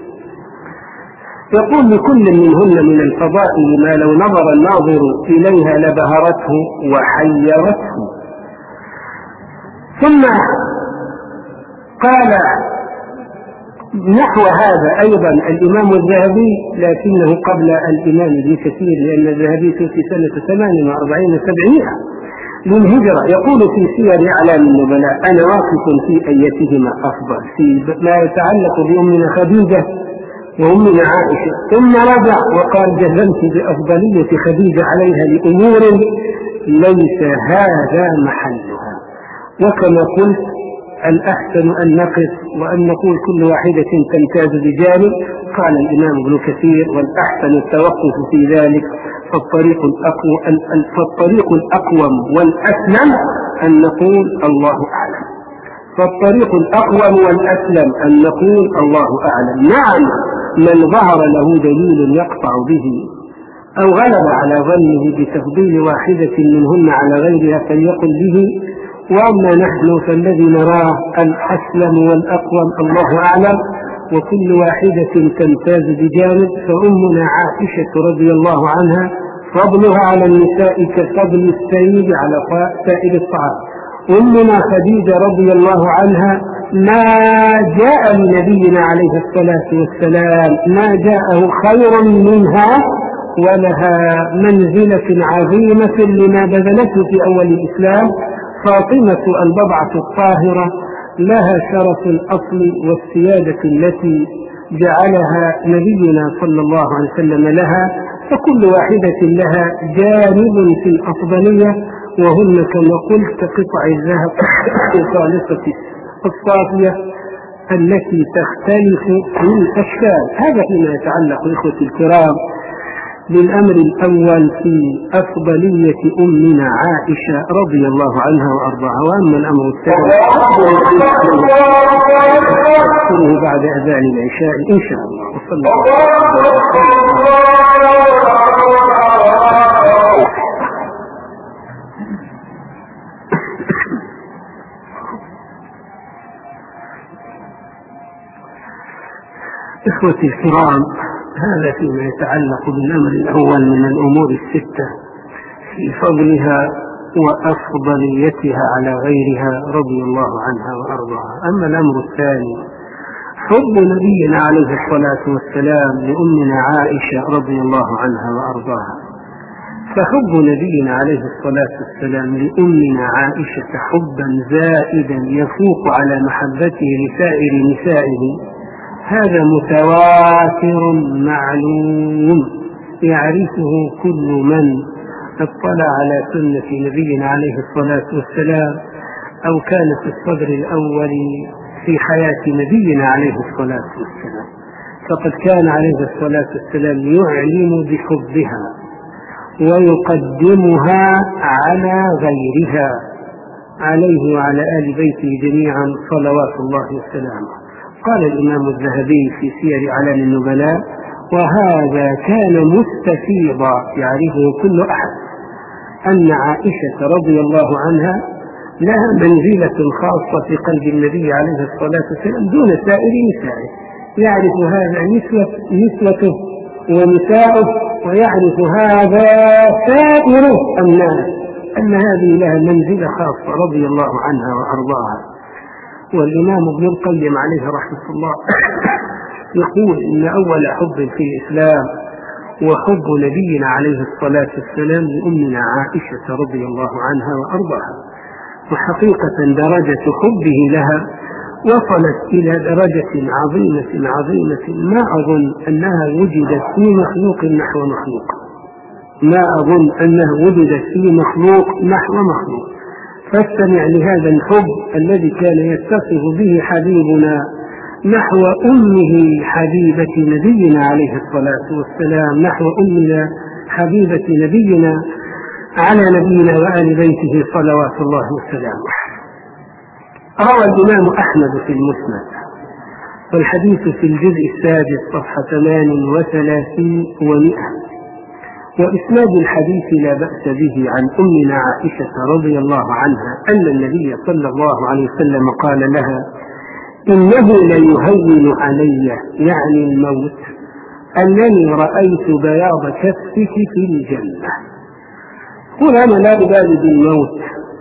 يقول: لكل منهن من الفضائل ما لو نظر الناظر إليها لبهرته وحيرته. ثم قال نحو هذا أيضا الإمام الذهبي، لكنه قبل الإمام ابن كثير لأن الذهبي في سنة ثمان وأربعين وسبعمائة للهجرة. يقول في سير أعلام النبلاء: أنا واقف في أيتهما أفضل في ما يتعلق بأمنا خديجة وأمنا عائشة، ثم رجع وقال: جزمت بأفضلية خديجة عليها لأمور ليس هذا محلها. وكما قلت الأحسن أن نقف وأن نقول كل واحدة تمتاز بجانب. قال الإمام ابن كثير: والأحسن التوقف في ذلك، فالطريق الأقوى فالطريق الأقوم والأسلم أن نقول الله أعلم. فالطريق الأقوم والأسلم أن نقول الله أعلم. نعم، من ظهر له دليل يقطع به أو غلب على ظنه بتفضيل واحدة منهن على غيرها فليقل به، وأما نحن فالذي نراه الأسلم والأقوم الله أعلم، وكل واحدة تمتاز بجانب. فأمنا عائشة رضي الله عنها فضلها على النساء كفضل السيد على سائر الطعام. أمنا خديجة رضي الله عنها ما جاء لنبينا عليه الصلاة والسلام ما جاءه خيرا منها، ولها منزلة عظيمة لما بذلته في أول الإسلام. فاطمة البضعة الطاهرة لها شرف الأصل والسيادة التي جعلها نبينا صلى الله عليه وسلم لها، فكل واحدة لها جانب في الأفضلية، وهن كما قلت كقطع الذهب الخالصة الصافية التي تختلف من الأشكال. هذا فيما يتعلق إخوتي الكرام بالأمر الأول في أفضلية أمنا عائشة رضي الله عنها وأرضاها. وأما الأمر الثاني نذكره بعد أذان العشاء إن شاء الله. وصلى إخوتي الكرام، هذا فيما يتعلق بالأمر الأول من الأمور الستة في فضلها وأفضليتها على غيرها رضي الله عنها وأرضاها. أما الأمر الثاني حب نبينا عليه الصلاة والسلام لأمنا عائشة رضي الله عنها وأرضاها. فحب نبينا عليه الصلاة والسلام لأمنا عائشة حبا زائدا يفوق على محبته لسائر نسائه، هذا متواتر معلوم يعرفه كل من اطلع على سنة نبينا عليه الصلاة والسلام أو كان في الصدر الأول في حياة نبينا عليه الصلاة والسلام. فقد كان عليه الصلاة والسلام يعلن بحبها ويقدمها على غيرها عليه وعلى آل بيته جميعا صلوات الله وسلامه. قال الإمام الذهبي في سير أعلام النبلاء: وهذا كان مستفيضا يعرفه كل أحد أن عائشة رضي الله عنها لها منزلة خاصة في قلب النبي عليه الصلاة والسلام دون سائر نسائه. يعرف هذا نسوته ونساؤه، ويعرف هذا سائر الناس أن هذه لها منزلة خاصة رضي الله عنها وأرضاها. والإمام ابن القيم عليه رحمة الله يقول إن أول حب في الإسلام وحب نبينا عليه الصلاة والسلام لأمنا عائشة رضي الله عنها وأرضاها. وحقيقة درجة حبه لها وصلت إلى درجة عظيمة عظيمة ما أظن أنها وجدت في مخلوق نحو مخلوق ما أظن أنها وجدت في مخلوق نحو مخلوق. فاستمع لهذا الحب الذي كان يتصف به حبيبنا نحو أمه حبيبة نبينا عليه الصلاة والسلام، نحو أمنا حبيبة نبينا على نبينا وآل بيته صلوات الله وسلامه. روى الإمام أحمد في المسند والحديث في الجزء السادس صفحة ثمان وثلاثين ومئة، وإسناد الحديث لا بأس به، عن أمنا عائشة رضي الله عنها أن النبي صلى الله عليه وسلم قال لها: إنه ليهون علي، يعني الموت، أنني رأيت بياض كفك في الجنة. قل أنا لا أبالي بالموت،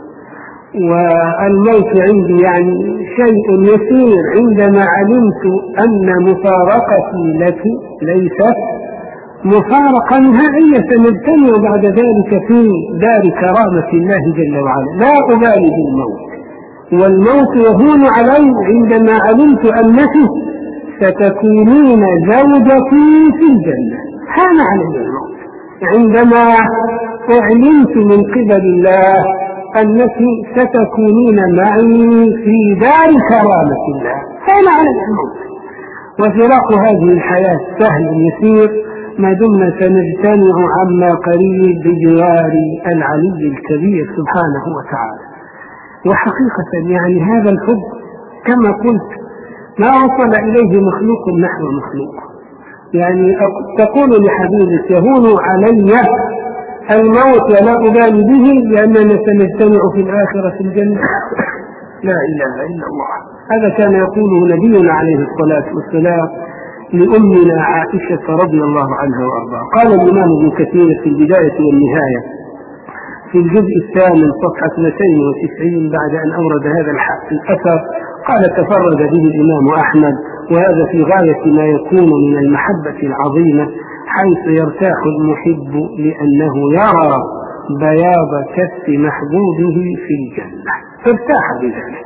والموت عندي يعني شيء يسير عندما علمت أن مفارقتي لك ليست مفارقة نهائية نجتمع بعد ذلك في دار كرامة الله جل وعلا. لا أبالي بالموت، والموت يهون علي عندما علمت أنك ستكونين زوجتي في الجنة. هان علي الموت عندما أعلمت من قبل الله أنك ستكونين معي في دار كرامة الله. هان علي الموت، وفراق هذه الحياة سهل يسير ما دمنا سنجتمع عما قريب بجوار العلي الكبير سبحانه وتعالى. وحقيقة يعني هذا الحب كما قلت ما وصل إليه مخلوق نحو مخلوق. يعني تقول لحبيبك: يهون علي الموت ولا أبالي به لأننا سنجتمع في الآخرة في الجنة. لا إله إلا الله. هذا كان يقوله نبينا عليه الصلاة والسلام لأمنا عائشة رضي الله عنها وأرضاها. قال الإمام ابن كثير في البداية والنهاية: في الجزء الثامن صفحة اثنتين وتسعين بعد أن أورد هذا الأثر قال: تفرد به الإمام أحمد، وهذا في غاية ما يكون من المحبة العظيمة، حيث يرتاح المحب لأنه يرى بياض كف محبوبه في الجنة، فارتاح بذلك.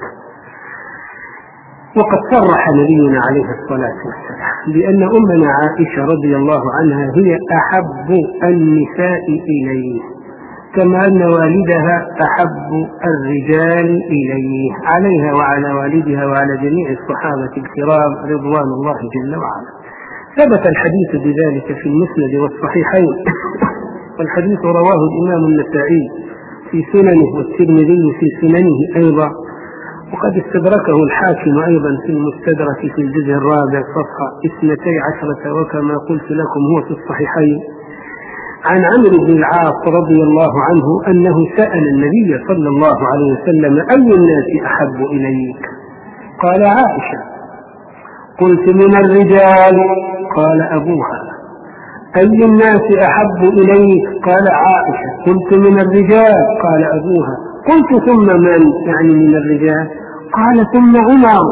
وقد صرح نبينا عليه الصلاة والسلام بأن أمنا عائشة رضي الله عنها هي أحب النساء إليه، كما أن والدها أحب الرجال إليه، عليها وعلى والدها وعلى جميع الصحابة الكرام رضوان الله جل وعلا. ثبت الحديث بذلك في المسند والصحيحين، والحديث رواه الإمام النسائي في سننه والترمذي في سننه أيضا، وقد استدركه الحاكم أيضا في المستدرك في الجزء الرابع صفحة اثنتي عشرة، وكما قلت لكم هو في الصحيحين، عن عمرو بن العاص رضي الله عنه أنه سأل النبي صلى الله عليه وسلم: أي الناس أحب إليك؟ قال: عائشة. قلت: من الرجال؟ قال: أبوها. أي الناس أحب إليك؟ قال: عائشة. قلت: من الرجال؟ قال: أبوها. قلت: ثم من؟ يعني من الرجال؟ قال: ثم عمر.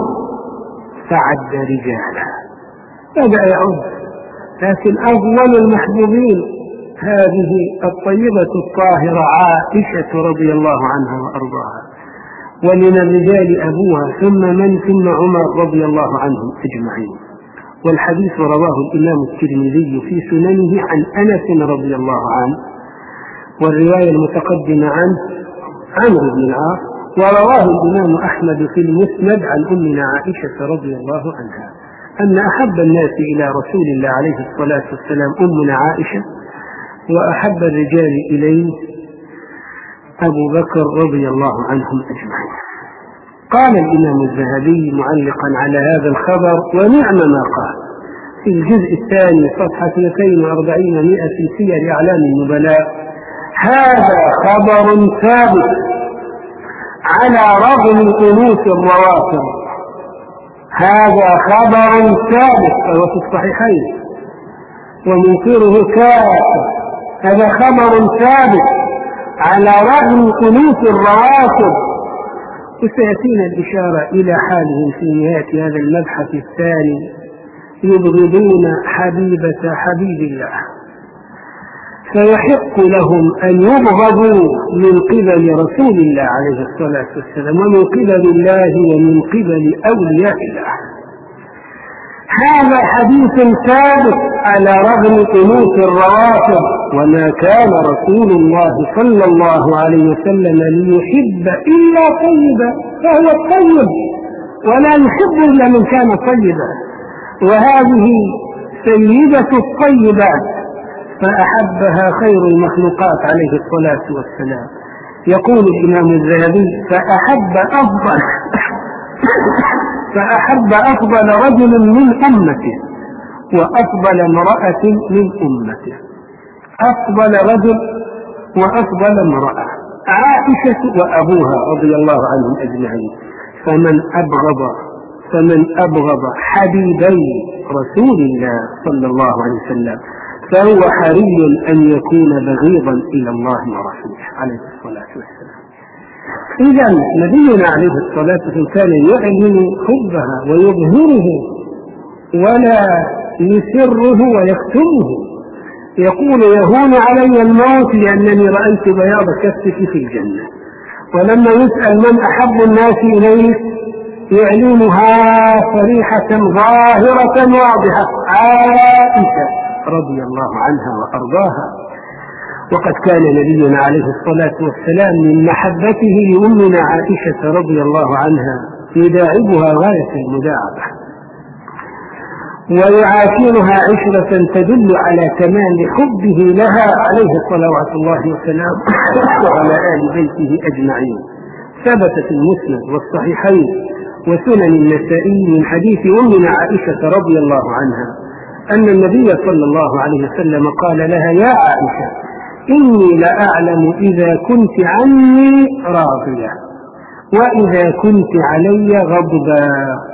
فعد رجالا، بدأ يعد، لكن أفضل المحبوبين هذه الطيبة الطاهرة عائشة رضي الله عنها وأرضاها، ومن الرجال أبوها، ثم من؟ ثم عمر رضي الله عنهم أجمعين. والحديث رواه الإمام الترمذي في سننه عن أنس رضي الله عنه، والرواية المتقدمة عنه عمرو بن العاص، ورواه الإمام أحمد في المسند عن أمنا عائشة رضي الله عنها أن أحب الناس إلى رسول الله عليه الصلاة والسلام أمنا عائشة، وأحب الرجال إليه أبو بكر رضي الله عنهم أجمعين. قال الإمام الذهبي معلقا على هذا الخبر: ونعم ما قال، في الجزء الثاني صفحة اثنتين وأربعين مئة في سير أعلام النبلاء: هذا خبر ثابت على رغم أنوث الرواتب. هذا خبر ثابت، وهو في الصحيحين، ومنكره كافر. هذا خبر ثابت على رغم أنوث الرواتب. وسيأتينا الإشارة إلى حالهم في نهاية هذا المبحث الثاني: يبغضون حبيبة حبيب الله، فيحق لهم أن يبغضوا من قبل رسول الله عليه الصلاة والسلام، ومن قبل الله، ومن قبل أولياء الله. هذا حديث ثابت على رغم أنوث الرواتب، وما كان رسول الله صلى الله عليه وسلم ليحب إلا طيبا، فهو الطيب، ولا يحب إلا من كان طيبا، وهذه سيدة الطيبات، فأحبها خير المخلوقات عليه الصلاة والسلام. يقول الإمام الذهبي: فأحب أفضل فأحب أفضل رجل من أمته، وأفضل امرأة من أمته. أفضل رجل وأفضل امرأة، عائشة وأبوها رضي الله عنهم أجمعين. فمن أبغض فمن أبغض حبيبي رسول الله صلى الله عليه وسلم فهو حري أن يكون بغيضا إلى الله ورسوله عليه الصلاة والسلام. إذا نبينا عليه الصلاة والسلام كان يعلن حبها ويظهره ولا يسره ويكتمه. يقول: يهون علي الموت لأنني رأيت بياض كفك في الجنة. ولما يسأل من أحب الناس إليه يعلنها صريحة ظاهرة واضحة: عائشة رضي الله عنها وأرضاها. وقد كان نبينا عليه الصلاة والسلام من محبته لأمنا عائشة رضي الله عنها يداعبها غاية المداعبة، ويعاشرها عشرة تدل على كمال حبه لها عليه صلوات الله وسلامه وعلى آل بيته أجمعين. ثبت في المسند والصحيحين وسنن النسائي من حديث أمنا عائشة رضي الله عنها أن النبي صلى الله عليه وسلم قال لها: يا عائشة، إني لأعلم إذا كنت عني راضية وإذا كنت علي غضبا،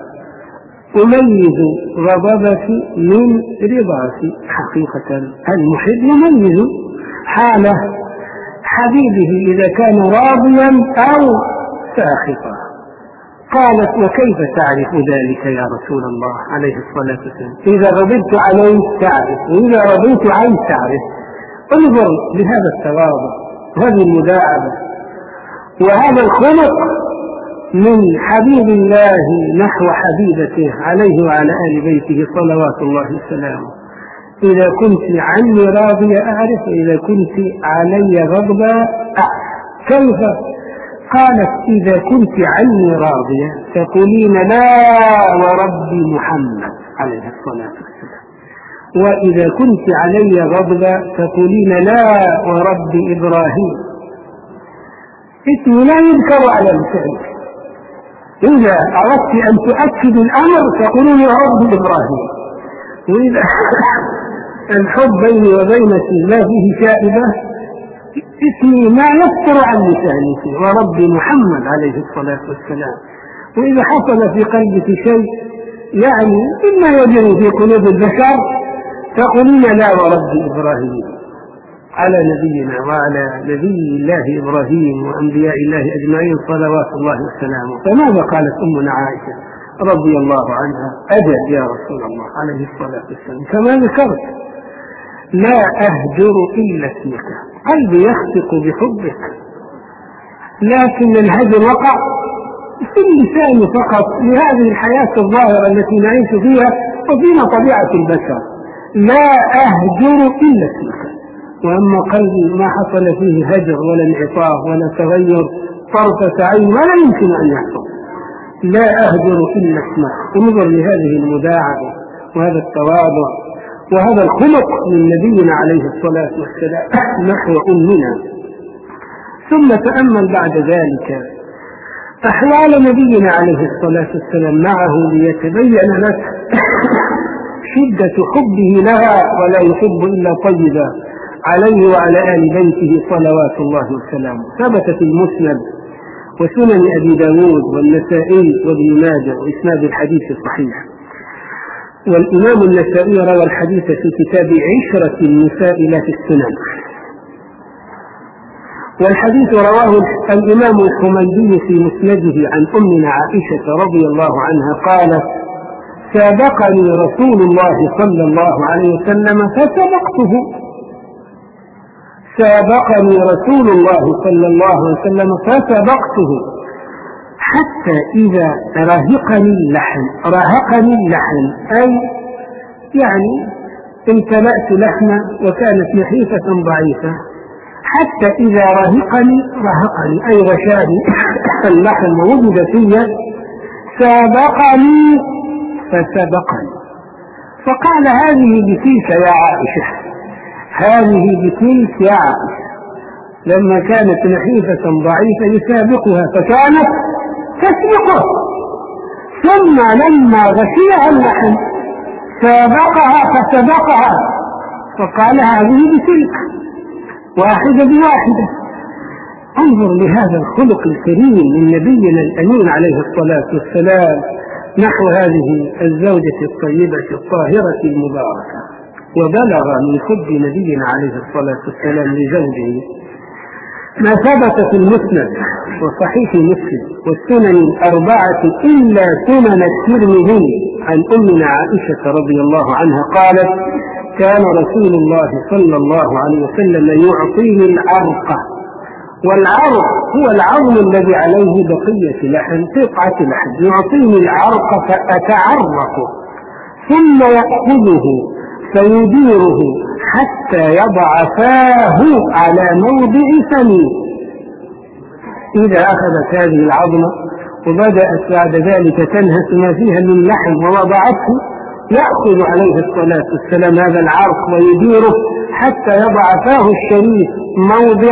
أميز غضبك من رضاك. حقيقة المحب يميز حاله حبيبه إذا كان راضيا أو ساخطا. قالت: وكيف تعرف ذلك يا رسول الله عليه الصلاة والسلام؟ إذا رضيت عليه تعرف، وإذا رضيت عنه تعرف. انظر لهذا التواضع وهذه المداعبة وهذا الخلق من حبيب الله نحو حبيبته عليه وعلى آل بيته صلوات الله وسلامه. إذا كنت عني راضية أعرف، وإذا كنت علي غضبة أعرف. كيف؟ قالت: إذا كنت عني راضية تقولين لا ورب محمد عليه الصلاة والسلام، وإذا كنت علي غضبة تقولين لا ورب إبراهيم. اسمي لا يذكر على لسانك. إذا أردت أن تؤكد الأمر تقولين يا رب إبراهيم، وإذا الحب بيني وبينك لا فيه شائبة اسمي ما يفتر عن لسانك ورب محمد عليه الصلاة والسلام. وإذا حصل في قلبك شيء يعني مما يجري في قلوب البشر تقولين لا ورب إبراهيم على نبينا وعلى نبي الله إبراهيم وأنبياء الله أجمعين صلوات الله وسلامه. فماذا قالت أمنا عائشة رضي الله عنها؟ أجل يا رسول الله عليه الصلاة والسلام كما ذكرت: لا أهجر إلا اسمك. قلبي يخفق بحبك، لكن الهجر وقع في اللسان فقط لهذه الحياة الظاهرة التي نعيش فيها وفينا طبيعة البشر. لا أهجر إلا اسمك. وأما قلبي ما حصل فيه هجر ولا انعطاف ولا تغير طرفة عين ولا يمكن أن يحصل. لا أهجر إلا اسمك. انظر لهذه المداعبة وهذا التواضع وهذا الخلق من نبينا عليه الصلاة والسلام نحو أمنا. ثم تأمل بعد ذلك أحوال نبينا عليه الصلاة والسلام معه ليتبين لك شدة حبه لها، ولا يحب إلا طيبا عليه وعلى آل بيته صلوات الله وسلامه. ثبت في المسند وسنن أبي داود والنسائي وابن ماجه وإسناد الحديث الصحيح. والإمام النسائي روى الحديث في كتاب عشرة النساء لا في السنن. والحديث رواه الإمام الحميدي في مسنده عن أمنا عائشة رضي الله عنها قالت: سابقني رسول الله صلى الله عليه وسلم فسبقته. سابقني رسول الله صلى الله عليه وسلم فسبقته حتى إذا رهقني اللحم. رهقني اللحم أي يعني امتلأت لحمة وكانت نحيفة ضعيفة، حتى إذا رهقني رهقني أي غشاني اللحم ووجد فيه سابقني فسبقني. فقال: هذه بتلك يا عائشة، هذه بتلك يا عائشة. لما كانت نحيفة ضعيفة يسابقها فكانت تسبقه، ثم لما غشيها اللحم سابقها فسبقها فقال: هذه بتلك، واحدة بواحدة. انظر لهذا الخلق الكريم من نبينا الأمين عليه الصلاة والسلام نحو هذه الزوجة الطيبة الطاهرة المباركة. وبلغ من حب نبينا عليه الصلاة والسلام لزوجه ما ثبت في المسند وصحيح مسلم والسنن الأربعة إلا سنن الترمذي عن أمنا عائشة رضي الله عنها قالت: كان رسول الله صلى الله عليه وسلم يعطيني العرق. والعرق هو العظم الذي عليه بقية لحم، قطعة لحم. يعطيني العرق فأتعرق ثم يأخذه فيديره حتى يضع فاه على موضع فمي. إذا أخذت هذه العظمة وبدأت بعد ذلك تنهس ما فيها من لحم ووضعته، يأخذ عليه الصلاة والسلام هذا العرق ويديره حتى يضع فاه الشريف موضع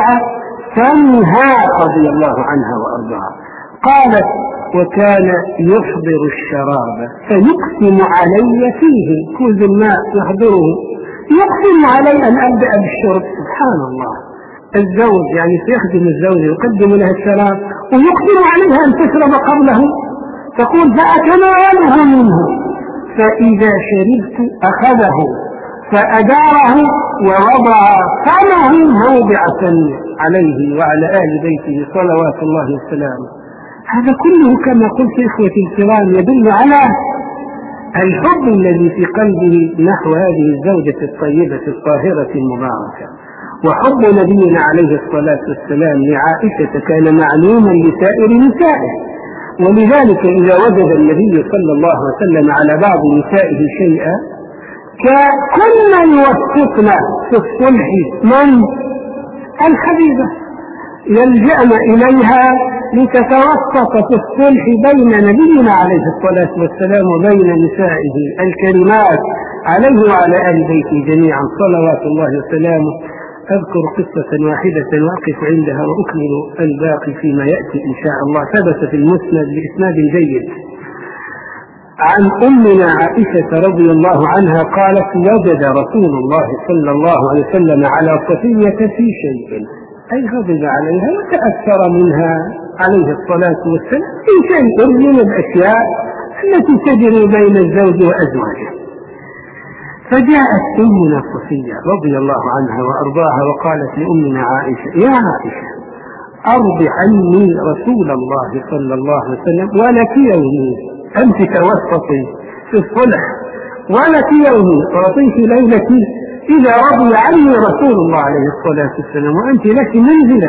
فمها رضي الله عنها وأرضاها. قالت: وكان يحضر الشراب فيقسم علي فيه، كوز الماء يحضره يقسم علي أن أبدأ بالشرب. سبحان الله، الزوج يعني سيخدم الزوجة يقدم لها الشراب ويقسم عليها أن تشرب قبله، تقول: فأتناولها منه، فإذا شربت أخذه فأداره ووضع فمه موضع فمه. عليه وعلى آل بيته صلوات الله وسلامه. هذا كله كما قلت إخوتي الكرام يدل على الحب الذي في قلبه نحو هذه الزوجة الطيبة الطاهرة المباركة. وحب نبينا عليه الصلاة والسلام لعائشة كان معلوما لسائر نسائه، ولذلك إذا وجد النبي صلى الله عليه وسلم على بعض نسائه شيئا كنا يوفقنا في الصلح من الحبيبة يلجأن إليها لتتوسط في الصلح بين نبينا عليه الصلاة والسلام وبين نسائه الكريمات عليه وعلى آل بيته جميعا صلوات الله وسلامه. أذكر قصة واحدة وأقف عندها وأكمل الباقي فيما يأتي إن شاء الله. ثبت في المسند بإسناد جيد عن أمنا عائشة رضي الله عنها قالت: وجد رسول الله صلى الله عليه وسلم على صفية في شيء، أي غضب عليها وتأثر منها عليه الصلاة والسلام في شيء من الأشياء التي تجري بين الزوج وأزواجه. فجاءت أمنا صفية رضي الله عنها وأرضاها وقالت لأمنا عائشة: يا عائشة أرض عني رسول الله صلى الله عليه وسلم ولك يومي، أنت توسطي في الصلح ولك يومي تعطيك ليلتي إذا رضي عني رسول الله عليه الصلاة والسلام وأنت لك منزلة.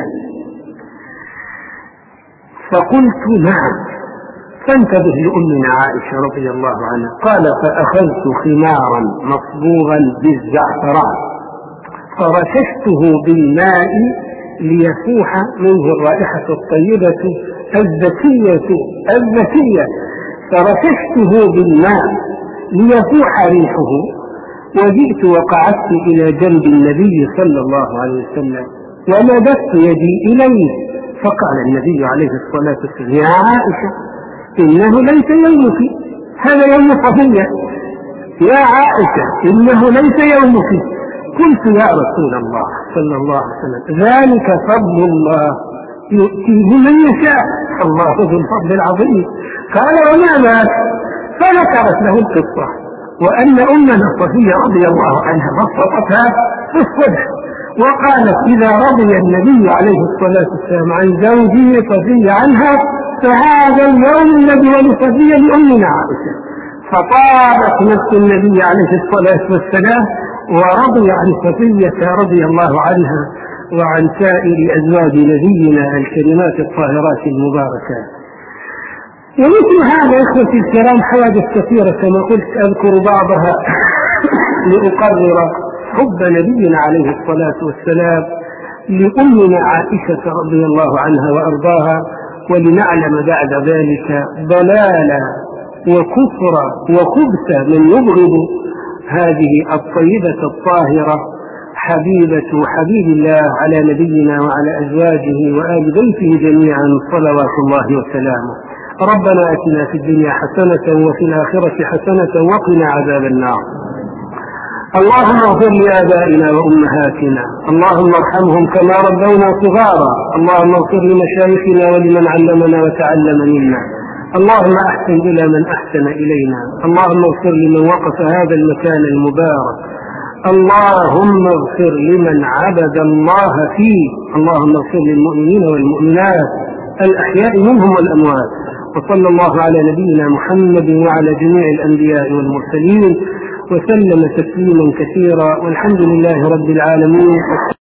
فقلت: نعم. فانتبه لأمنا عائشة رضي الله عنها. قال: فأخذت خمارا مصبوغا بالزعفران فرششته بالماء ليفوح منه الرائحة الطيبة الزكية الزكية فرششته بالماء ليفوح ريحه، وجئت وقعدت إلى جنب النبي صلى الله عليه وسلم ومددت يدي إليه، فقال النبي عليه الصلاة والسلام: يا عائشة إنه ليس يومك، هذا يوم صفية. يا عائشة إنه ليس يومك. قلت: يا رسول الله صلى الله عليه وسلم ذلك فضل الله يؤتيه من يشاء، الله ذو الفضل العظيم. قال: وما ذاك؟ فذكرت له القصة وأن أمنا صفية رضي الله عنها بسطتها في الصلح وقالت: إذا رضي النبي عليه الصلاة والسلام عن زوجه صفية عنها فهذا اليوم الذي ولصفية لأمنا عائشة. فطابت نفس النبي عليه الصلاة والسلام ورضي عن صفية رضي الله عنها وعن سائر أزواج نبينا الكريمات الطاهرات المباركات. ومثل هذا إخوتي الكرام حوادث كثيرة كما قلت أذكر بعضها لأقرر حب نبينا عليه الصلاة والسلام لأمنا عائشة رضي الله عنها وأرضاها، ولنعلم بعد ذلك ضلالا وكفر وخبث من يبغض هذه الطيبة الطاهرة حبيبة حبيب الله على نبينا وعلى أزواجه وآل بيته جميعا صلوات الله وسلامه. ربنا أتنا في الدنيا حسنة وفي الآخرة حسنة وقنا عذاب النار. اللهم اغفر لآبائنا وأمهاتنا، اللهم ارحمهم كما ربونا صغارا، اللهم اغفر لمشايخنا ولمن علمنا وتعلم منا، اللهم أحسن إلى من أحسن إلينا، اللهم اغفر لمن وقف هذا المكان المبارك، اللهم اغفر لمن عبد الله فيه، اللهم اغفر للمؤمنين والمؤمنات الأحياء منهم والأموات. وصلى الله على نبينا محمد وعلى جميع الأنبياء والمرسلين وسلم تسليما كثيرا، والحمد لله رب العالمين.